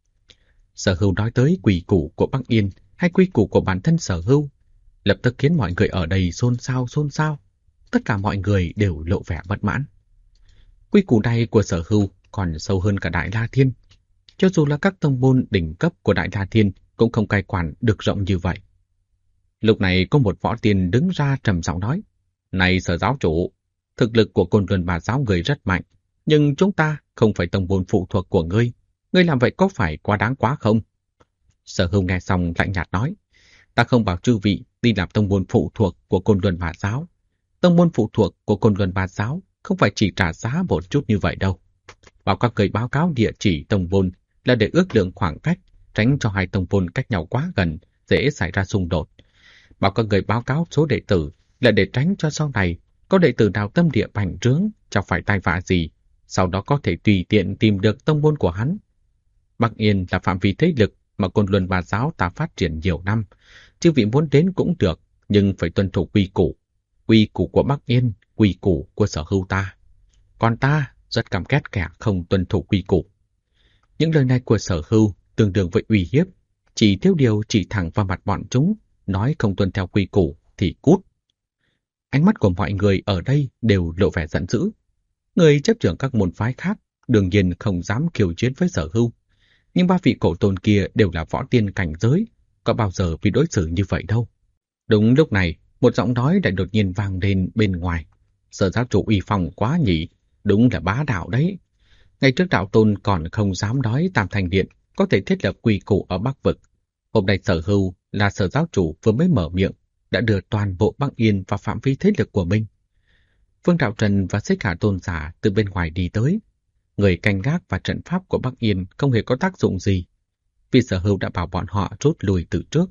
Sở Hưu nói tới quy củ của Bắc Yên hay quy củ của bản thân Sở Hưu, lập tức khiến mọi người ở đây xôn xao. Tất cả mọi người đều lộ vẻ bất mãn. Quy củ này của Sở Hưu còn sâu hơn cả Đại La Thiên. Cho dù là các tông môn đỉnh cấp của Đại La Thiên cũng không cai quản được rộng như vậy. Lúc này có một võ tiên đứng ra trầm giọng nói: Này Sở giáo chủ, thực lực của Côn Luân Bà Giáo người rất mạnh, nhưng chúng ta không phải tông môn phụ thuộc của ngươi. Ngươi làm vậy có phải quá đáng quá không? Sở Hưu nghe xong lạnh nhạt nói: Ta không bảo chư vị đi làm tông môn phụ thuộc của Côn Luân Bà Giáo. Tông môn phụ thuộc của Côn Luân Bà Giáo không phải chỉ trả giá một chút như vậy đâu. Bảo các người báo cáo địa chỉ tông môn là để ước lượng khoảng cách, tránh cho hai tông môn cách nhau quá gần, dễ xảy ra xung đột. Bảo các người báo cáo số đệ tử là để tránh cho sau này có đệ tử nào tâm địa bành trướng, chẳng phải tai vạ gì, sau đó có thể tùy tiện tìm được tông môn của hắn. Bắc Yên là phạm vi thế lực mà Côn Luân Bà Giáo ta phát triển nhiều năm. Chư vị muốn đến cũng được, nhưng phải tuân thủ quy củ. Quy củ của Bắc Yên, quy củ của Sở Hưu ta. Còn ta rất căm ghét kẻ không tuân thủ quy củ. Những lời này của Sở Hưu tương đương với uy hiếp, chỉ thiếu điều chỉ thẳng vào mặt bọn chúng, nói không tuân theo quy củ thì cút. Ánh mắt của mọi người ở đây đều lộ vẻ giận dữ. Người chấp trưởng các môn phái khác đương nhiên không dám khiêu chiến với Sở Hưu, nhưng 3 vị cổ tôn kia đều là võ tiên cảnh giới, có bao giờ bị đối xử như vậy đâu. Đúng lúc này, một giọng nói lại đột nhiên vang lên bên ngoài: Sở giáo chủ uy phong quá nhỉ, đúng là bá đạo đấy. Ngày trước đạo tôn còn không dám nói Tam Thành Điện có thể thiết lập quy củ ở Bắc vực. Hôm nay Sở Hưu là Sở giáo chủ vừa mới mở miệng, đã đưa toàn bộ Bắc Yên vào phạm vi thế lực của mình. Vương Đạo Trần và Xích Hà tôn giả từ bên ngoài đi tới. Người canh gác và trận pháp của Bắc Yên không hề có tác dụng gì, vì Sở Hưu đã bảo bọn họ rút lui từ trước.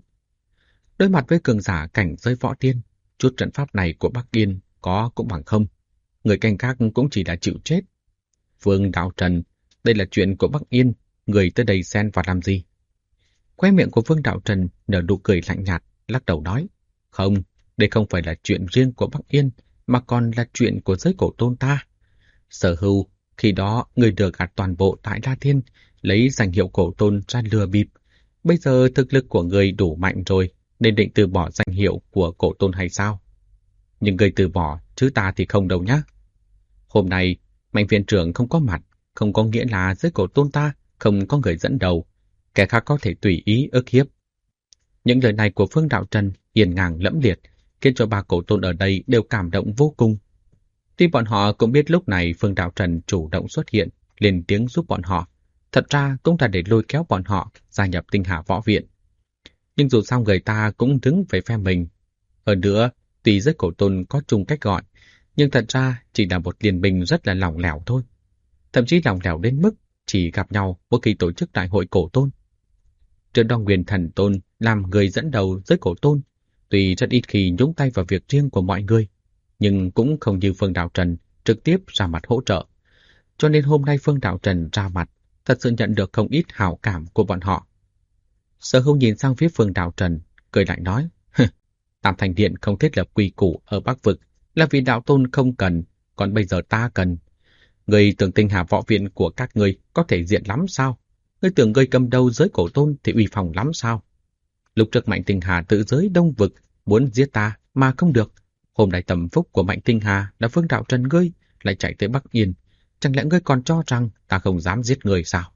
Đối mặt với cường giả cảnh giới võ tiên, chút trận pháp này của Bắc Yên có cũng bằng không. Người canh gác cũng chỉ là chịu chết. Vương Đạo Trần, đây là chuyện của Bắc Yên, người tới đây xen vào làm gì? Khóe miệng của Vương Đạo Trần nở nụ cười lạnh nhạt, lắc đầu nói: Không, đây không phải là chuyện riêng của Bắc Yên, mà còn là chuyện của giới cổ tôn ta. Sở Hưu, khi đó người lừa gạt toàn bộ tại La Thiên, lấy danh hiệu cổ tôn ra lừa bịp. Bây giờ thực lực của người đủ mạnh rồi, nên định từ bỏ danh hiệu của cổ tôn hay sao? Nhưng người từ bỏ, chứ ta thì không đâu nhá. Hôm nay, Mạnh viện trưởng không có mặt, không có nghĩa là giới cổ tôn ta không có người dẫn đầu, kẻ khác có thể tùy ý ức hiếp. Những lời này của Phương Đạo Trần hiền ngang lẫm liệt, khiến cho 3 cổ tôn ở đây đều cảm động vô cùng. Tuy bọn họ cũng biết lúc này Phương Đạo Trần chủ động xuất hiện, lên tiếng giúp bọn họ, Thật ra cũng là để lôi kéo bọn họ gia nhập Tinh Hà Võ Viện. Nhưng dù sao người ta cũng đứng về phe mình. Hơn nữa, tuy giới cổ tôn có chung cách gọi, nhưng thật ra chỉ là một liên minh rất là lỏng lẻo thôi. Thậm chí lỏng lẻo đến mức chỉ gặp nhau mỗi khi tổ chức đại hội cổ tôn. Trấn Đoan Nguyên Thần Tôn làm người dẫn đầu giới cổ tôn, tuy rất ít khi nhúng tay vào việc riêng của mọi người, nhưng cũng không như Phương Đạo Trần trực tiếp ra mặt hỗ trợ. Cho nên hôm nay Phương Đạo Trần ra mặt, thật sự nhận được không ít hảo cảm của bọn họ. Sở Hữu nhìn sang phía Phương Đạo Trần, cười lại nói, Tam Thành Điện không thiết lập quy củ ở Bắc Vực là vì đạo tôn không cần, còn bây giờ ta cần. Người tưởng Tinh Hà Võ Viện của các ngươi có thể diện lắm sao? Ngươi tưởng ngươi cầm đầu giới cổ tôn thì uy phong lắm sao? Lúc trước Mạnh Tinh Hà tự giới Đông Vực muốn giết ta mà không được. Hôm nay tầm phúc của Mạnh Tinh Hà là Phương Đạo Trần ngươi lại chạy tới Bắc Yên. Chẳng lẽ ngươi còn cho rằng ta không dám giết ngươi sao?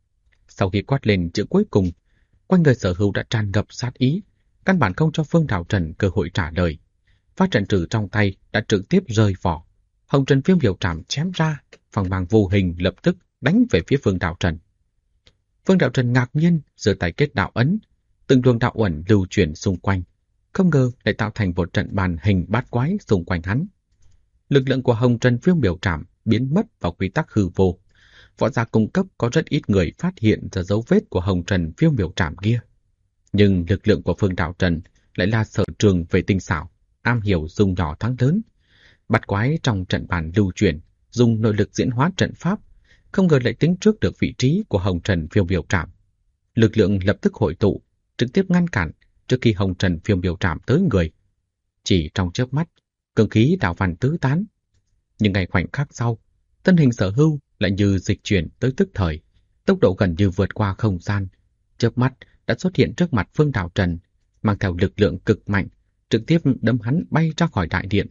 Sau khi quát lên chữ cuối cùng, quanh người Sở Hữu đã tràn ngập sát ý, căn bản không cho Phương Đạo Trần cơ hội trả lời. Phát trận trừ trong tay đã trực tiếp rơi vỏ. Hồng Trần Phiêu Miểu Trảm chém ra, phòng mang vô hình lập tức đánh về phía Phương Đạo Trần. Phương Đạo Trần ngạc nhiên giơ tay kết đạo ấn, từng luồng đạo uẩn lưu chuyển xung quanh, không ngờ lại tạo thành một trận bàn hình bát quái xung quanh hắn. Lực lượng của Hồng Trần Phiêu Miểu Trảm biến mất vào quy tắc hư vô. Võ gia cung cấp có rất ít người phát hiện ra dấu vết của Hồng Trần Phiêu Miểu Trảm kia. Nhưng lực lượng của Phương Đạo Trần lại là sở trường về tinh xảo, am hiểu dùng nhỏ thắng lớn. Bát quái trong trận bàn lưu chuyển, dùng nội lực diễn hóa trận pháp, không ngờ lại tính trước được vị trí của Hồng Trần Phiêu Miểu Trảm. Lực lượng lập tức hội tụ, trực tiếp ngăn cản trước khi Hồng Trần Phiêu Miểu Trảm tới người. Chỉ trong chớp mắt, cường khí đạo văn tứ tán. Nhưng ngay khoảnh khắc sau, thân hình Sở Hữu lại như dịch chuyển tới tức thời, tốc độ gần như vượt qua không gian. Chớp mắt đã xuất hiện trước mặt Phương Đạo Trần, mang theo lực lượng cực mạnh, trực tiếp đâm hắn bay ra khỏi đại điện.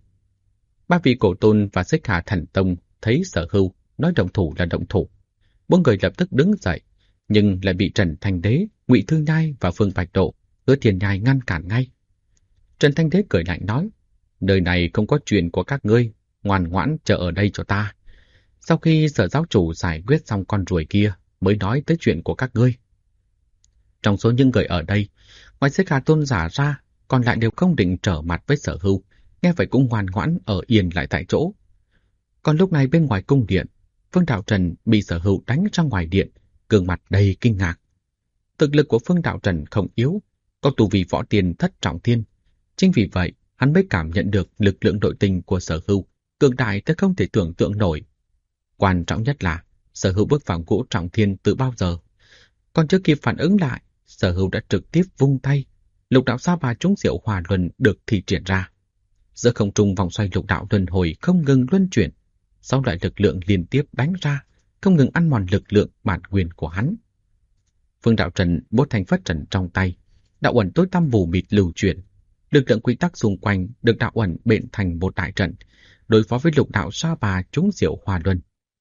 Ba vị cổ tôn và Xích Hà Thần Tông thấy Sở Hữu nói động thủ là động thủ, bốn người lập tức đứng dậy, nhưng lại bị Trần Thanh Đế, Ngụy Thư Nhai và Phương Bạch Độ, Hứa Thiên Nhai ngăn cản ngay. Trần Thanh Đế cười lạnh nói, nơi này không có chuyện của các ngươi, ngoan ngoãn chờ ở đây cho ta. Sau khi Sở giáo chủ giải quyết xong con ruồi kia mới nói tới chuyện của các ngươi. Trong số những người ở đây, ngoài Xích Hà tôn giả ra, còn lại đều không định trở mặt với Sở Hữu, nghe vậy cũng ngoan ngoãn ở yên lại tại chỗ. Còn lúc này bên ngoài cung điện, Phương Đạo Trần bị Sở Hữu đánh ra ngoài điện, gương mặt đầy kinh ngạc. Thực lực của Phương Đạo Trần không yếu, có tu vi võ tiên thất trọng thiên. Chính vì vậy, hắn mới cảm nhận được lực lượng nội tình của Sở Hữu cường đại tới không thể tưởng tượng nổi. Quan trọng nhất là Sở Hữu bước vào ngũ trọng thiên từ bao giờ. Còn chưa kịp phản ứng lại, Sở Hữu đã trực tiếp vung tay, lục đạo sa bà trúng diệu hòa luân được thi triển ra. Giữa không trung vòng xoay lục đạo luân hồi không ngừng luân chuyển, sau loại lực lượng liên tiếp đánh ra, không ngừng ăn mòn lực lượng bản nguyên của hắn. Phương Đạo Trần bốt thành phất trần trong tay, đạo uẩn tối tăm mù mịt lưu chuyển, lực lượng quy tắc xung quanh được đạo uẩn bện thành một đại trận, đối phó với lục đạo sa bà trúng diệu hòa luân.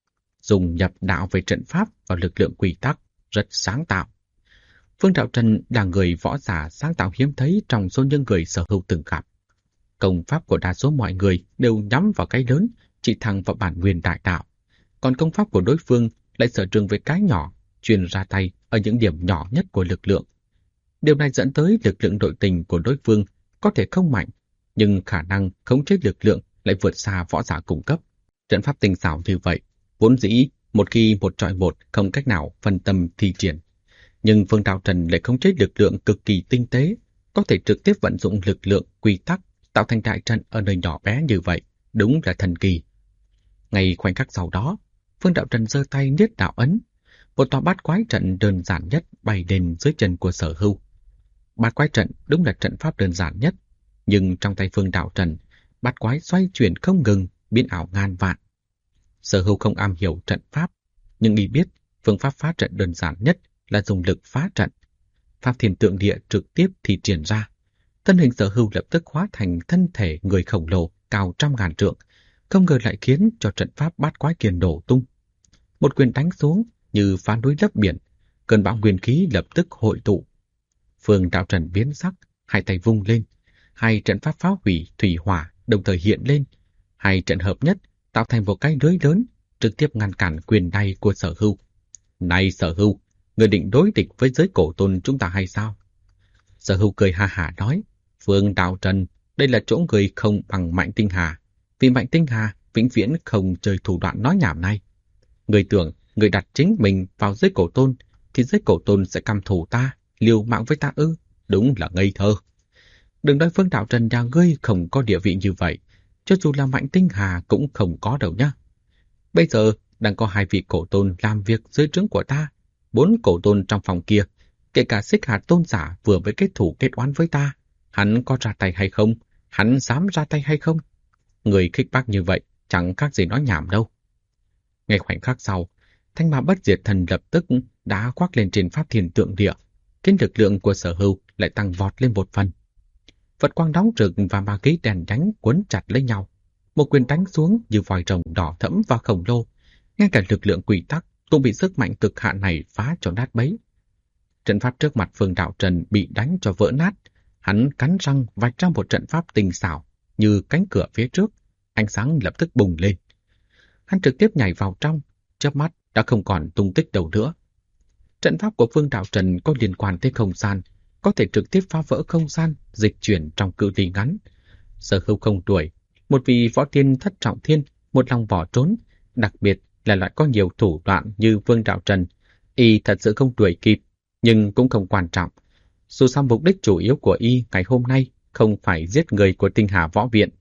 Dùng nhập đạo về trận pháp vào lực lượng quy tắc rất sáng tạo. Phương Đạo Trần là người võ giả sáng tạo hiếm thấy trong số những người Sở Hữu từng gặp. Công pháp của đa số mọi người đều nhắm vào cái lớn, chỉ thẳng vào bản nguyên đại đạo. Còn công pháp của đối phương lại sở trường với cái nhỏ, truyền ra tay ở những điểm nhỏ nhất của lực lượng. Điều này dẫn tới lực lượng nội tình của đối phương có thể không mạnh, nhưng khả năng khống chế lực lượng lại vượt xa võ giả cung cấp. Trận pháp tinh xảo như vậy, vốn dĩ một khi một chọi một không cách nào phân tâm thi triển. Nhưng Phương Đạo Trần lại khống chế lực lượng cực kỳ tinh tế, có thể trực tiếp vận dụng lực lượng quy tắc tạo thành đại trận ở nơi nhỏ bé như vậy, đúng là thần kỳ. Ngay khoảnh khắc sau đó, Phương Đạo Trần giơ tay niết đạo ấn, một tòa bát quái trận đơn giản nhất bay lên dưới chân của Sở Hữu. Bát quái trận đúng là trận pháp đơn giản nhất, nhưng trong tay Phương Đạo Trần, bát quái xoay chuyển không ngừng, biến ảo ngàn vạn. Sở Hữu không am hiểu trận pháp, nhưng y biết phương pháp phá trận đơn giản nhất là dùng lực phá trận. Pháp Thiên Tượng Địa trực tiếp thi triển ra. Thân hình Sở Hữu lập tức hóa thành thân thể người khổng lồ cao trăm ngàn trượng, không ngờ lại khiến cho trận pháp bát quái kiền đổ tung. Một quyền đánh xuống như phá núi lấp biển, cơn bão nguyên khí lập tức hội tụ. Phương Đạo Trần biến sắc, hai tay vung lên, hai trận pháp phá hủy thủy hỏa đồng thời hiện lên, hai trận hợp nhất tạo thành một cái lưới lớn, trực tiếp ngăn cản quyền đay của Sở Hữu. Này Sở Hưu, người định đối địch với giới cổ tôn chúng ta hay sao? Sở Hưu cười ha hả nói, Phương Đạo Trần, đây là chỗ người không bằng Mạnh Tinh Hà. Vì Mạnh Tinh Hà vĩnh viễn không chơi thủ đoạn nói nhảm này. Người tưởng người đặt chính mình vào giới cổ tôn thì giới cổ tôn sẽ căm thù ta, liều mạng với ta ư? Đúng là ngây thơ. Đừng nói Phương Đạo Trần nhà ngươi không có địa vị như vậy, cho dù là Mạnh Tinh Hà cũng không có đâu nhá. Bây giờ đang có 2 vị cổ tôn làm việc dưới trướng của ta, 4 cổ tôn trong phòng kia, kể cả Xích Hà tôn giả vừa mới kết thủ kết oán với ta, hắn có ra tay hay không? Hắn dám ra tay hay không? Người khích bác như vậy chẳng khác gì nói nhảm đâu. Ngay khoảnh khắc sau, Thanh Ma Bất Diệt Thần lập tức đã khoác lên trên Pháp Thiên Tượng Địa, khiến lực lượng của Sở Hưu lại tăng vọt lên một phần. Phật quang nóng rực và ma khí đèn đánh quấn chặt lấy nhau, một quyền đánh xuống như vòi rồng đỏ thẫm và khổng lồ, ngay cả lực lượng quy tắc cũng bị sức mạnh cực hạn này phá cho nát bấy. Trận pháp trước mặt Phương Đạo Trần bị đánh cho vỡ nát, hắn cắn răng vạch ra một trận pháp tinh xảo như cánh cửa phía trước, ánh sáng lập tức bùng lên. Hắn trực tiếp nhảy vào trong, chớp mắt đã không còn tung tích đâu nữa. Trận pháp của Phương Đạo Trần có liên quan tới không gian, có thể trực tiếp phá vỡ không gian, dịch chuyển trong cự ly ngắn. Sở Hưu không đuổi, một vị võ tiên thất trọng thiên, một lòng bỏ trốn, đặc biệt là loại có nhiều thủ đoạn như Phương Đạo Trần, y thật sự không đuổi kịp, nhưng cũng không quan trọng. Dù sao mục đích chủ yếu của y ngày hôm nay không phải giết người của Tinh Hà Võ Viện.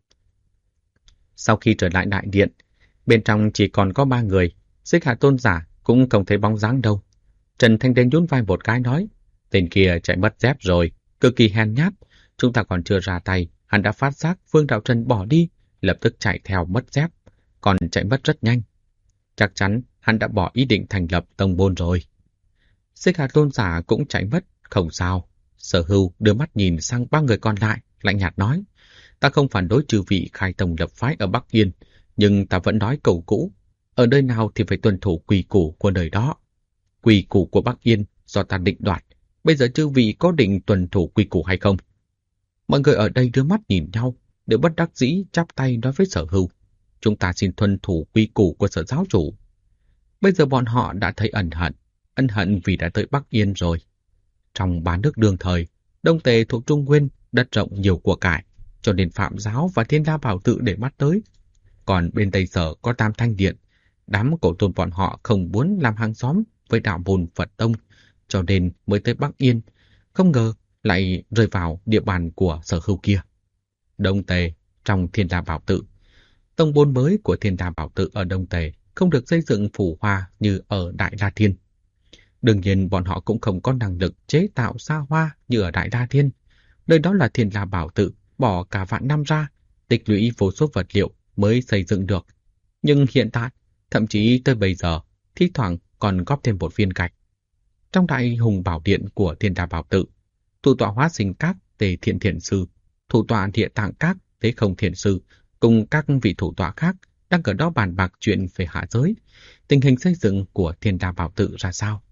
Sau khi trở lại đại điện, bên trong chỉ còn có 3 người, Xích Hà tôn giả cũng không thấy bóng dáng đâu. Trần Thanh Đen nhún vai một cái nói, tên kia chạy mất dép rồi, cực kỳ hèn nhát, chúng ta còn chưa ra tay, hắn đã phát giác Phương Đạo Trần bỏ đi, lập tức chạy theo mất dép, còn chạy mất rất nhanh. Chắc chắn hắn đã bỏ ý định thành lập tông môn rồi. Xích Hà tôn giả cũng chạy mất, không sao. Sở Hưu đưa mắt nhìn sang 3 người còn lại, lạnh nhạt nói, ta không phản đối chư vị khai tông lập phái ở Bắc Yên, nhưng ta vẫn nói câu cũ, ở nơi nào thì phải tuân thủ quy củ của nơi đó. Quy củ của Bắc Yên do ta định đoạt, bây giờ chư vị có định tuân thủ quy củ hay không? Mọi người ở đây đưa mắt nhìn nhau, đều bất đắc dĩ chắp tay nói với Sở Hưu, chúng ta xin tuân thủ quy củ của Sở giáo chủ. Bây giờ bọn họ đã thấy ân hận vì đã tới Bắc Yên rồi. Trong 3 nước đương thời, Đông Tề thuộc Trung Nguyên, đất rộng nhiều của cải, cho nên Phạm giáo và Thiên La Bảo Tự để mắt tới. Còn bên Tây Sở có Tam Thanh Điện, đám cổ tôn bọn họ không muốn làm hàng xóm với đạo môn Phật Tông, cho nên mới tới Bắc Yên, không ngờ lại rơi vào địa bàn của Sở Hưu kia. Đông Tề trong Thiên La Bảo Tự. Tông môn mới của Thiên La Bảo Tự ở Đông Tề không được xây dựng phù hoa như ở Đại La Thiên. Đương nhiên bọn họ cũng không có năng lực chế tạo xa hoa như ở Đại La Thiên. Nơi đó là Thiên La Bảo Tự, bỏ cả vạn năm ra, tích lũy vô số vật liệu mới xây dựng được. Nhưng hiện tại, thậm chí tới bây giờ, thi thoảng còn góp thêm một viên gạch. Trong Đại Hùng Bảo Điện của Thiên La Bảo Tự, thủ tọa Hóa Sinh Các Tề Thiện Thiện Sư, thủ tọa Địa Tạng Các Tế Không Thiện Sư cùng các vị thủ tọa khác đang ở đó bàn bạc chuyện về hạ giới, tình hình xây dựng của Thiên La Bảo Tự ra sao.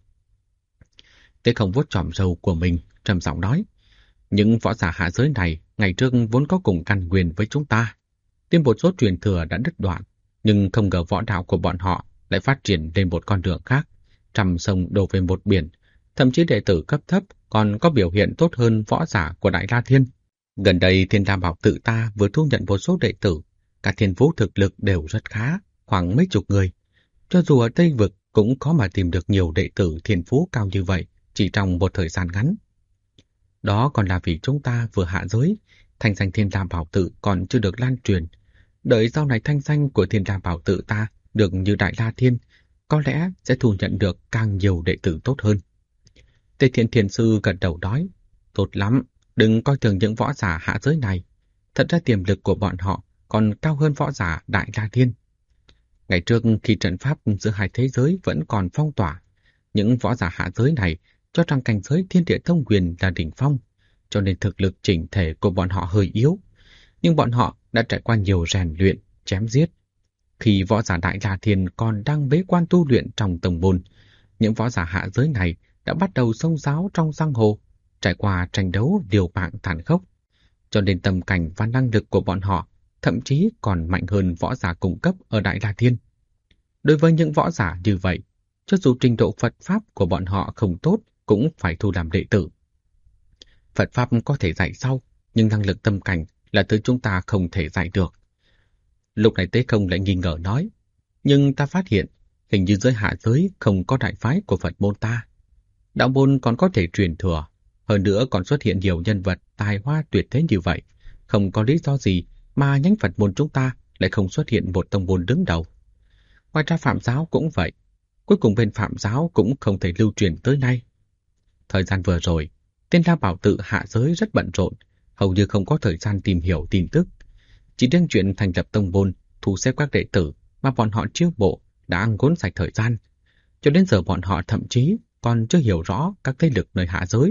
Tế Không vuốt chòm râu của mình, trầm giọng nói, những võ giả hạ giới này ngày trước vốn có cùng căn nguyên với chúng ta. Tiên một số truyền thừa đã đứt đoạn, nhưng không ngờ võ đạo của bọn họ lại phát triển lên một con đường khác, trăm sông đổ về một biển, thậm chí đệ tử cấp thấp còn có biểu hiện tốt hơn võ giả của Đại La Thiên. Gần đây Thiên La Bảo Tự ta vừa thu nhận một số đệ tử, cả thiên phú thực lực đều rất khá, khoảng mấy chục người. Cho dù ở Tây Vực cũng khó mà tìm được nhiều đệ tử thiên phú cao như vậy chỉ trong một thời gian ngắn. Đó còn là vì chúng ta vừa hạ giới, thanh danh Thiên La Bảo Tự còn chưa được lan truyền. Đợi sau này thanh danh của Thiên La Bảo Tự ta được như Đại La Thiên, có lẽ sẽ thu nhận được càng nhiều đệ tử tốt hơn. Tề Thiện Thiền Sư gật đầu nói, tốt lắm, đừng coi thường những võ giả hạ giới này. Thật ra tiềm lực của bọn họ còn cao hơn võ giả Đại La Thiên. Ngày trước khi trận pháp giữa hai thế giới vẫn còn phong tỏa, những võ giả hạ giới này cho rằng cảnh giới Thiên Địa Thông Huyền là đỉnh phong, cho nên thực lực chỉnh thể của bọn họ hơi yếu. Nhưng bọn họ đã trải qua nhiều rèn luyện, chém giết. Khi võ giả Đại La Thiên còn đang bế quan tu luyện trong tông môn, những võ giả hạ giới này đã bắt đầu xông xáo trong giang hồ, trải qua tranh đấu liều mạng tàn khốc. Cho nên tầm cảnh và năng lực của bọn họ thậm chí còn mạnh hơn võ giả cùng cấp ở Đại La Thiên. Đối với những võ giả như vậy, cho dù trình độ Phật Pháp của bọn họ không tốt cũng phải thu làm đệ tử. Phật Pháp có thể dạy sau, nhưng năng lực tâm cảnh là thứ chúng ta không thể dạy được. Lúc này Tế Không lại nghi ngờ nói, nhưng ta phát hiện hình như dưới hạ giới không có đại phái của Phật môn ta. Đạo môn còn có thể truyền thừa, hơn nữa còn xuất hiện nhiều nhân vật tài hoa tuyệt thế như vậy. Không có lý do gì mà nhánh Phật môn chúng ta lại không xuất hiện một tông môn đứng đầu. Ngoài ra Phạm giáo cũng vậy, cuối cùng bên Phạm giáo cũng không thể lưu truyền tới nay. Thời gian vừa rồi, Tên La Bảo Tự hạ giới rất bận rộn, hầu như không có thời gian tìm hiểu tin tức. Chỉ riêng chuyện thành lập tông môn, thu xếp các đệ tử mà bọn họ chiêu bộ đã ăn ngốn sạch thời gian. Cho đến giờ bọn họ thậm chí còn chưa hiểu rõ các thế lực nơi hạ giới.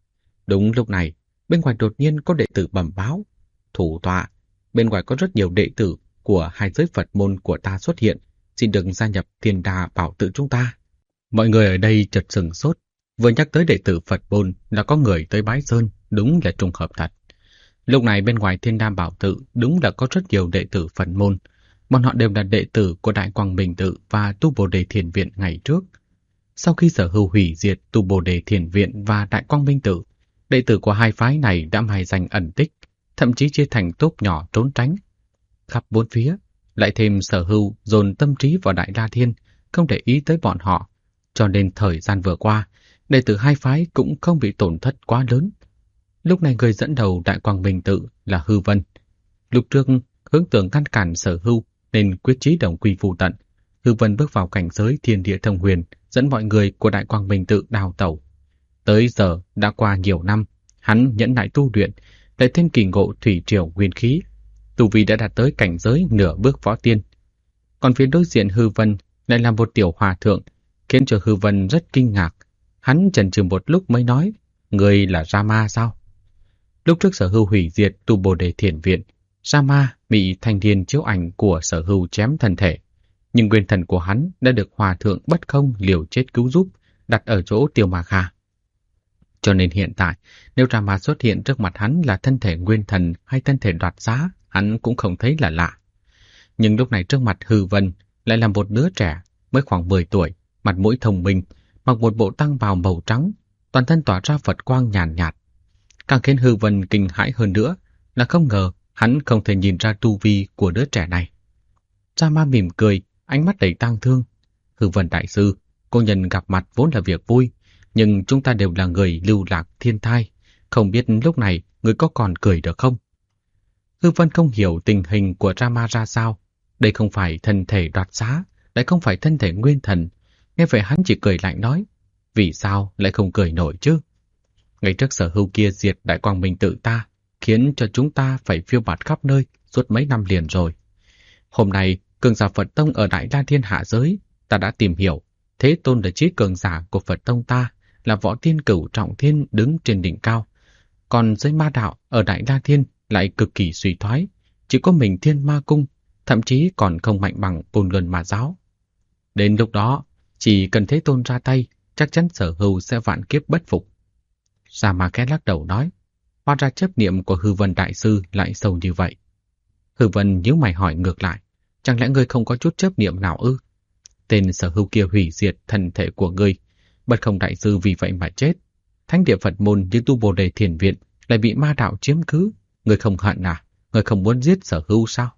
Đúng lúc này, bên ngoài đột nhiên có đệ tử bẩm báo. Thủ tọa, bên ngoài có rất nhiều đệ tử của hai giới Phật môn của ta xuất hiện, xin đừng gia nhập Thiên Đà Bảo Tự chúng ta. Mọi người ở đây chợt sửng sốt, vừa nhắc tới đệ tử Phật môn là có người tới bái sơn, đúng là trùng hợp thật. Lúc này bên ngoài Thiên Đà Bảo Tự đúng là có rất nhiều đệ tử Phật môn. Bọn họ đều là đệ tử của Đại Quang Minh Tự và Tu Bồ Đề Thiền Viện ngày trước. Sau khi Sở Hưu hủy diệt Tu Bồ Đề Thiền Viện và Đại Quang Minh Tự, đệ tử của hai phái này đã mai danh ẩn tích, thậm chí chia thành tốp nhỏ trốn tránh. Khắp bốn phía, lại thêm Sở Hưu dồn tâm trí vào Đại La Thiên, không để ý tới bọn họ, cho nên thời gian vừa qua, đệ tử hai phái cũng không bị tổn thất quá lớn. Lúc này người dẫn đầu Đại Quang Minh Tự là Hư Vân. Lúc trước hướng tưởng ngăn cản Sở Hưu nên quyết chí đồng quy vu tận. Hư Vân bước vào cảnh giới thiên địa thông huyền, dẫn mọi người của Đại Quang Minh Tự đào tẩu. Tới giờ đã qua nhiều năm, hắn nhẫn nại tu luyện, lại thêm kỳ ngộ thủy triều nguyên khí, tu vi đã đạt tới cảnh giới nửa bước võ tiên. Còn phía đối diện Hư Vân lại là một tiểu hòa thượng, khiến cho Hư Vân rất kinh ngạc. Hắn chần chừ một lúc mới nói, người là Rama sao? Lúc trước Sở Hưu hủy diệt Tu Bồ Đề Thiền Viện, Rama bị thanh niên chiếu ảnh của Sở Hưu chém thân thể, nhưng nguyên thần của hắn đã được hòa thượng bất không liều chết cứu giúp, đặt ở chỗ Tiêu Ma Kha. Cho nên hiện tại, nếu Rama xuất hiện trước mặt hắn là thân thể nguyên thần hay thân thể đoạt giá, hắn cũng không thấy là lạ. Nhưng lúc này trước mặt Hư Vân lại là một đứa trẻ mới khoảng 10 tuổi, mặt mũi thông minh, mặc một bộ tăng bào màu trắng, toàn thân tỏa ra Phật quang nhàn nhạt. Càng khiến Hư Vân kinh hãi hơn nữa là không ngờ hắn không thể nhìn ra tu vi của đứa trẻ này. Rama mỉm cười, ánh mắt đầy tang thương. Hư Vân đại sư, cô nhân gặp mặt vốn là việc vui, nhưng chúng ta đều là người lưu lạc thiên thai, không biết lúc này người có còn cười được không? Hư Vân không hiểu tình hình của Rama ra sao. Đây không phải thân thể đoạt giá, lại không phải thân thể nguyên thần. Nghe vậy hắn chỉ cười lạnh nói, vì sao lại không cười nổi chứ? Ngày trước Sở Hưu kia diệt Đại Quang Minh Tự ta, khiến cho chúng ta phải phiêu bạt khắp nơi suốt mấy năm liền rồi. Hôm nay, cường giả Phật Tông ở Đại La Thiên hạ giới, ta đã tìm hiểu, Thế Tôn là chí cường giả của Phật Tông ta, là võ tiên cửu trọng thiên đứng trên đỉnh cao. Còn giới ma đạo ở Đại La Thiên lại cực kỳ suy thoái, chỉ có mình Thiên Ma Cung, thậm chí còn không mạnh bằng Côn Luân Ma Giáo. Đến lúc đó, chỉ cần Thế Tôn ra tay, chắc chắn Sở Hưu sẽ vạn kiếp bất phục. Sa Ma khẽ lắc đầu nói, hóa ra chấp niệm của Hư Vân đại sư lại sâu như vậy. Hư Vân nhíu mày hỏi ngược lại, chẳng lẽ ngươi không có chút chấp niệm nào ư? Tên Sở Hưu kia hủy diệt thân thể của ngươi, bất không đại sư vì vậy mà chết. Thánh địa Phật môn như Tu Bồ Đề Thiền Viện lại bị ma đạo chiếm cứ, ngươi không hận à? Ngươi không muốn giết Sở Hưu sao?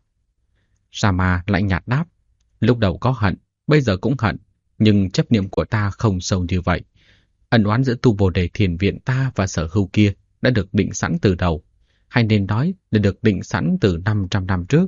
Sa Ma lạnh nhạt đáp, lúc đầu có hận, bây giờ cũng hận, nhưng chấp niệm của ta không sâu như vậy. Ân oán giữa Tu Bồ Đề Thiền Viện ta và Sở Hưu kia đã được định sẵn từ đầu, hay nên nói là được định sẵn từ 500 năm trước.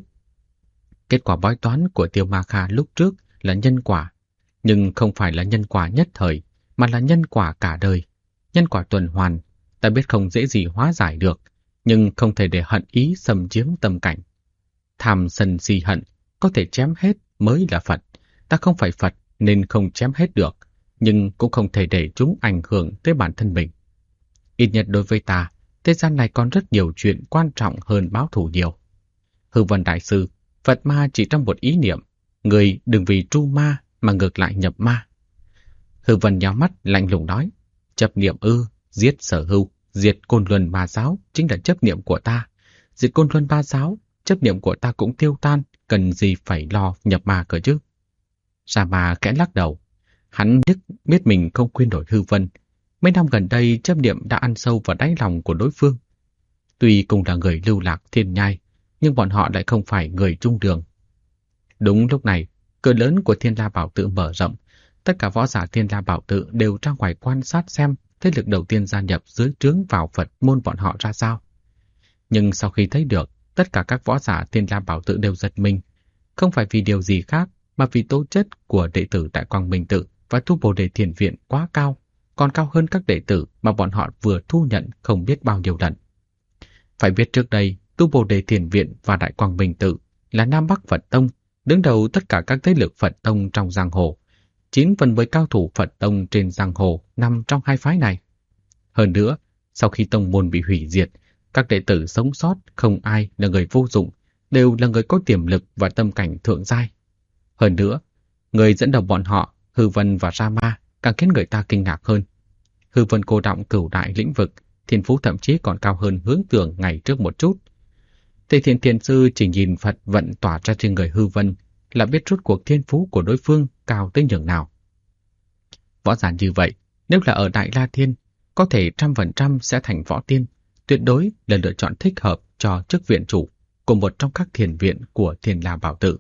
Kết quả bói toán của Tiêu Ma Kha lúc trước là nhân quả, nhưng không phải là nhân quả nhất thời, mà là nhân quả cả đời, nhân quả tuần hoàn. Ta biết không dễ gì hóa giải được, nhưng không thể để hận ý xâm chiếm tâm cảnh. Tham sân si hận có thể chém hết mới là Phật. Ta không phải Phật nên không chém hết được, nhưng cũng không thể để chúng ảnh hưởng tới bản thân mình. Ít nhất đối với ta, thế gian này còn rất nhiều chuyện quan trọng hơn báo thù nhiều. Hư Vân đại sư, Phật ma chỉ trong một ý niệm, người đừng vì tru ma mà ngược lại nhập ma. Hư Vân nhắm mắt lạnh lùng nói, chấp niệm ư? Giết Sở Hưu, diệt Côn Luân Ma Giáo chính là chấp niệm của ta. Diệt Côn Luân Ma Giáo, chấp niệm của ta cũng tiêu tan, cần gì phải lo nhập ma cơ chứ? Sa Ma khẽ lắc đầu. Hắn biết mình không quên nổi Hư Vân. Mấy năm gần đây chấp niệm đã ăn sâu vào đáy lòng của đối phương. Tuy cùng là người lưu lạc thiên nhai, nhưng bọn họ lại không phải người trung đường. Đúng lúc này, cửa lớn của Thiên La Bảo Tự mở rộng. Tất cả võ giả Thiên La Bảo Tự đều ra ngoài quan sát xem thế lực đầu tiên gia nhập dưới trướng vào Phật môn bọn họ ra sao. Nhưng sau khi thấy được, tất cả các võ giả Thiên La Bảo Tự đều giật mình. Không phải vì điều gì khác, mà vì tố chất của đệ tử tại Quang Minh Tự và Tu Bồ Đề Thiền Viện quá cao, còn cao hơn các đệ tử mà bọn họ vừa thu nhận không biết bao nhiêu lần. Phải biết trước đây, Tu Bồ Đề Thiền Viện và Đại Quang Minh Tự là Nam Bắc Phật Tông, đứng đầu tất cả các thế lực Phật Tông trong giang hồ. 9 phần 10 cao thủ Phật Tông trên giang hồ nằm trong hai phái này. Hơn nữa, sau khi tông môn bị hủy diệt, các đệ tử sống sót không ai là người vô dụng, đều là người có tiềm lực và tâm cảnh thượng giai. Hơn nữa, người dẫn đầu bọn họ, Hư Vân và Rama, càng khiến người ta kinh ngạc hơn. Hư Vân cô đọng cửu đại lĩnh vực, thiên phú thậm chí còn cao hơn Hướng Tưởng ngày trước một chút. Tề Thiện Thiền Sư chỉ nhìn Phật vận tỏa ra trên người Hư Vân là biết rốt cuộc thiên phú của đối phương cao tới nhường nào. Võ giả như vậy, nếu là ở Đại La Thiên, có thể 100% sẽ thành võ tiên, tuyệt đối là lựa chọn thích hợp cho chức viện chủ của một trong các thiền viện của Thiên La Bảo Tự.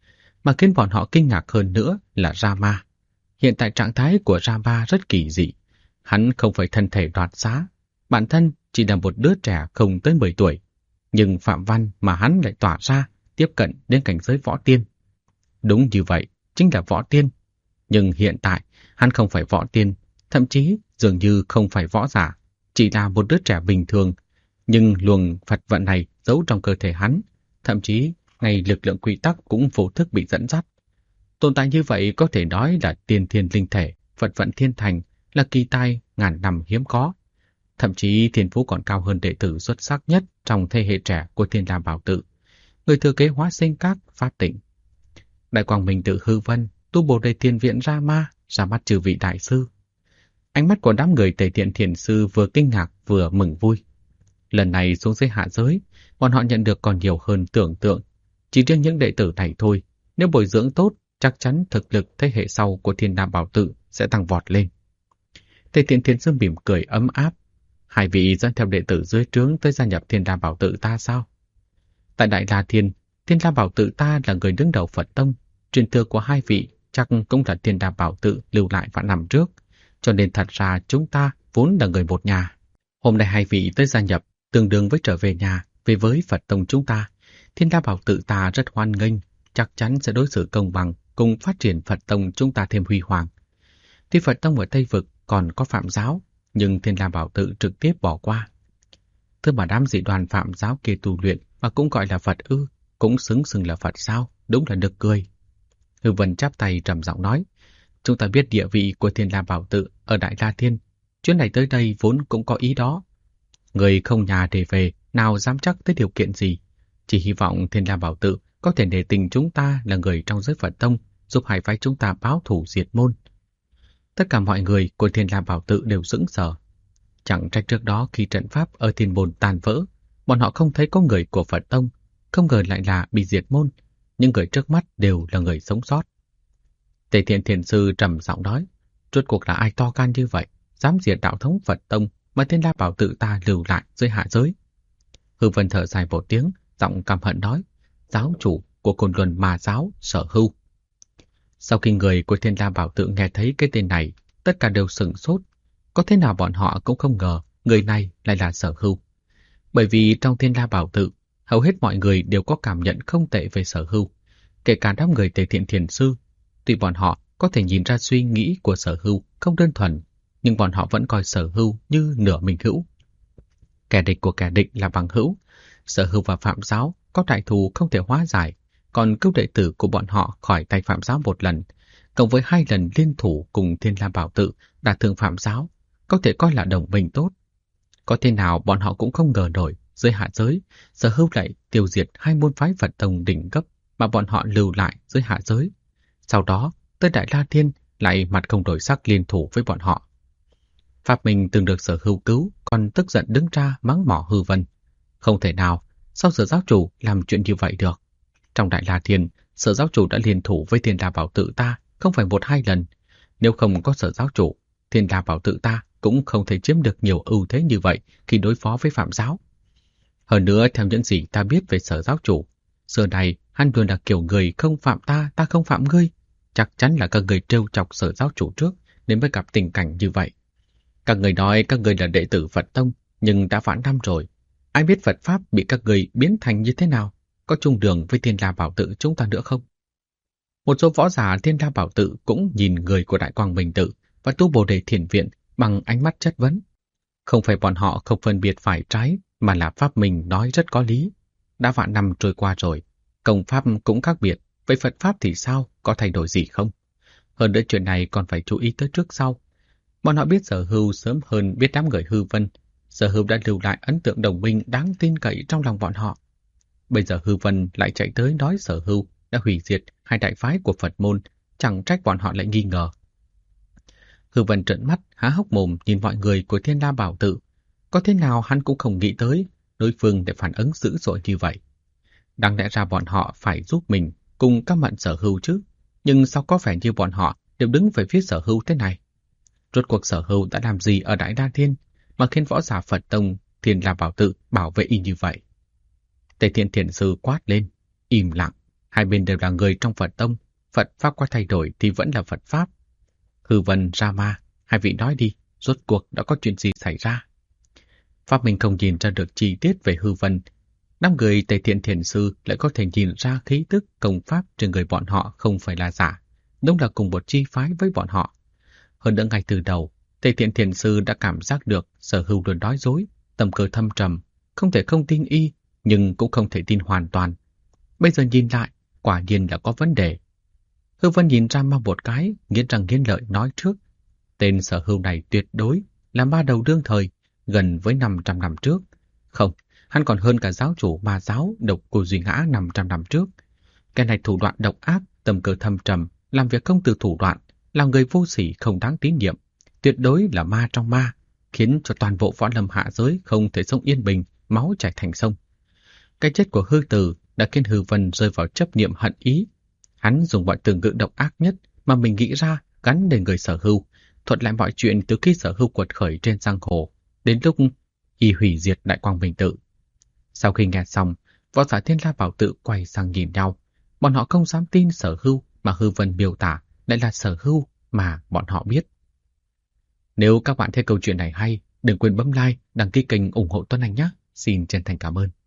Mà khiến bọn họ kinh ngạc hơn nữa là Rama. Hiện tại trạng thái của Rama rất kỳ dị. Hắn không phải thân thể đoạt xá, bản thân chỉ là một đứa trẻ không tới 10 tuổi. Nhưng phạm văn mà hắn lại tỏa ra tiếp cận đến cảnh giới võ tiên. Đúng như vậy, chính là võ tiên. Nhưng hiện tại, hắn không phải võ tiên, thậm chí dường như không phải võ giả, chỉ là một đứa trẻ bình thường. Nhưng luồng Phật vận này giấu trong cơ thể hắn, thậm chí ngay lực lượng quy tắc cũng vô thức bị dẫn dắt. Tồn tại như vậy có thể nói là tiên thiên linh thể, Phật vận thiên thành, là kỳ tài ngàn năm hiếm có. Thậm chí thiên phú còn cao hơn đệ tử xuất sắc nhất trong thế hệ trẻ của Thiên La Bảo Tự, người thừa kế hóa sinh các pháp tịnh. Đại Quang Minh Tự Hư Vân, Tu Bồ Đề Thiền Viện Rama ra mắt trừ vị đại sư. Ánh mắt của đám người Tề Thiện Thiền Sư vừa kinh ngạc vừa mừng vui. Lần này xuống dưới hạ giới, bọn họ nhận được còn nhiều hơn tưởng tượng. Chỉ riêng những đệ tử này thôi, nếu bồi dưỡng tốt, chắc chắn thực lực thế hệ sau của Thiên La Bảo Tự sẽ tăng vọt lên. Tề Thiện Thiền Sư mỉm cười ấm áp. Hai vị dẫn theo đệ tử dưới trướng tới gia nhập Thiên La Bảo Tự ta sao? Tại Đại La Thiên, Thiên La Bảo Tự ta là người đứng đầu Phật Tông. Truyền thừa của hai vị chắc cũng là Thiên La Bảo Tự lưu lại vạn năm trước. Cho nên thật ra chúng ta vốn là người một nhà. Hôm nay hai vị tới gia nhập, tương đương với trở về nhà, về với Phật Tông chúng ta. Thiên La Bảo Tự ta rất hoan nghênh, chắc chắn sẽ đối xử công bằng, cùng phát triển Phật Tông chúng ta thêm huy hoàng. Tuy Phật Tông ở Tây Vực còn có Phạm Giáo, nhưng Thiên La Bảo Tự trực tiếp bỏ qua. Thưa mà đám dị đoàn Phạm Giáo kia tu luyện mà cũng gọi là Phật ư, cũng xứng là Phật sao, đúng là nực cười. Hư Vân chắp tay trầm giọng nói, chúng ta biết địa vị của Thiên La Bảo Tự ở Đại La Thiên, chuyến này tới đây vốn cũng có ý đó. Người không nhà để về, nào dám chắc tới điều kiện gì, chỉ hy vọng Thiên La Bảo Tự có thể để tình chúng ta là người trong giới Phật Tông, giúp hai phái chúng ta báo thù diệt môn. Tất cả mọi người của Thiên La Bảo Tự đều sững sờ. Chẳng trách trước đó khi trận pháp ở Thiên Môn tàn vỡ, bọn họ không thấy có người của Phật Tông, không ngờ lại là bị diệt môn. Nhưng người trước mắt đều là người sống sót. Tề Thiện Thiền Sư trầm giọng nói, rốt cuộc là ai to gan như vậy, dám diệt đạo thống Phật Tông mà Thiên La Bảo Tự ta lưu lại dưới hạ giới. Hư Vân thở dài một tiếng, giọng căm hận nói, giáo chủ của Côn Luân Ma Giáo Sở Hưu. Sau khi người của Thiên La Bảo Tự nghe thấy cái tên này, tất cả đều sửng sốt. Có thế nào bọn họ cũng không ngờ người này lại là Sở Hưu. Bởi vì trong Thiên La Bảo Tự, hầu hết mọi người đều có cảm nhận không tệ về Sở Hưu, kể cả đám người Tề Thiện Thiền Sư. Tuy bọn họ có thể nhìn ra suy nghĩ của Sở Hưu không đơn thuần, nhưng bọn họ vẫn coi Sở Hưu như nửa minh hữu. Kẻ địch của kẻ địch là bằng hữu. Sở Hưu và Phạm Giáo có đại thù không thể hóa giải, còn cứu đệ tử của bọn họ khỏi tay Phạm Giáo một lần, cộng với 2 lần liên thủ cùng Thiên La Bảo Tự đả thương Phạm Giáo, có thể coi là đồng minh tốt. Có thế nào bọn họ cũng không ngờ nổi, dưới hạ giới, Sở Hưu lại tiêu diệt 2 môn phái Phật Tông đỉnh cấp mà bọn họ lưu lại dưới hạ giới. Sau đó, tới Đại La Thiên lại mặt không đổi sắc liên thủ với bọn họ. Pháp Minh từng được Sở Hưu cứu, còn tức giận đứng ra mắng mỏ Hư Vân. Không thể nào, sao Sở giáo chủ làm chuyện như vậy được? Trong Đại La Thiên, Sở giáo chủ đã liên thủ với Thiên La Bảo Tự ta không phải 1-2 lần. Nếu không có Sở giáo chủ, Thiên La Bảo Tự ta cũng không thể chiếm được nhiều ưu thế như vậy khi đối phó với Phạm giáo. Hơn nữa, theo những gì ta biết về Sở giáo chủ, xưa này hắn luôn là kiểu người không phạm ta, ta không phạm ngươi. Chắc chắn là các người trêu chọc Sở giáo chủ trước nên mới gặp tình cảnh như vậy. Các người nói các người là đệ tử Phật Tông, nhưng đã vạn năm rồi. Ai biết Phật Pháp bị các người biến thành như thế nào? Có chung đường với Thiên La Bảo Tự chúng ta nữa không? Một số võ giả Thiên La Bảo Tự cũng nhìn người của Đại Quang Minh Tự và Tu Bồ Đề Thiền Viện bằng ánh mắt chất vấn. Không phải bọn họ không phân biệt phải trái, mà là Pháp mình nói rất có lý. Đã vạn năm trôi qua rồi, công Pháp cũng khác biệt, vậy Phật Pháp thì sao, có thay đổi gì không? Hơn nữa chuyện này còn phải chú ý tới trước sau. Bọn họ biết Sở Hưu sớm hơn biết đám người Hư Vân. Sở Hưu đã lưu lại ấn tượng đồng minh đáng tin cậy trong lòng bọn họ. Bây giờ Hư Vân lại chạy tới nói Sở Hưu đã hủy diệt hai đại phái của Phật môn, chẳng trách bọn họ lại nghi ngờ. Hư Vân trợn mắt, há hốc mồm nhìn mọi người của Thiên La Bảo Tự. Có thế nào hắn cũng không nghĩ tới đối phương để phản ứng dữ dội như vậy. Đáng lẽ ra bọn họ phải giúp mình cùng các mận Sở Hưu chứ, nhưng sao có vẻ như bọn họ đều đứng về phía Sở Hưu thế này? Rốt cuộc Sở Hưu đã làm gì ở Đại Đa Thiên mà khiến võ giả Phật Tông Thiên La Bảo Tự bảo vệ y như vậy? Tề Thiên Thiền Sư quát lên, im lặng. Hai bên đều là người trong Phật Tông, Phật Pháp có thay đổi thì vẫn là Phật Pháp. Hư Vân, Rama, hai vị nói đi, rốt cuộc đã có chuyện gì xảy ra? Pháp Minh không nhìn ra được chi tiết về Hư Vân. Năm người Tề Thiên Thiền Sư lại có thể nhìn ra khí tức công pháp trên người bọn họ không phải là giả, đúng là cùng một chi phái với bọn họ. Hơn nữa ngay từ đầu, Tề Thiên Thiền Sư đã cảm giác được Sở Hưu luôn nói dối, tâm cơ thâm trầm, không thể không tin y, nhưng cũng không thể tin hoàn toàn. Bây giờ nhìn lại, quả nhiên là có vấn đề. Hư Vân nhìn ra mà một cái, nghiến răng nghiến lợi nói trước. Tên Sở Hưu này tuyệt đối là ma đầu đương thời, gần với 500 năm trước. Không, hắn còn hơn cả giáo chủ ma giáo Độc Cô Duy Ngã 500 năm trước. Cái này thủ đoạn độc ác, tâm cơ thâm trầm, làm việc không từ thủ đoạn, là người vô sỉ không đáng tín nhiệm, tuyệt đối là ma trong ma, khiến cho toàn bộ võ lâm hạ giới không thể sống yên bình, máu chảy thành sông. Cái chết của Hư Tử đã khiến Hư Vân rơi vào chấp niệm hận ý. Hắn dùng mọi từ ngữ độc ác nhất mà mình nghĩ ra gắn lên người Sở Hưu, thuật lại mọi chuyện từ khi Sở Hưu quật khởi trên giang hồ đến lúc y hủy diệt Đại Quang Minh Tự. Sau khi nghe xong, võ giả Thiên La Bảo Tự quay sang nhìn nhau. Bọn họ không dám tin Sở Hưu mà Hư Vân miêu tả lại là Sở Hưu mà bọn họ biết. Nếu các bạn thấy câu chuyện này hay, đừng quên bấm like, đăng ký kênh ủng hộ Tuấn Anh nhé. Xin chân thành cảm ơn.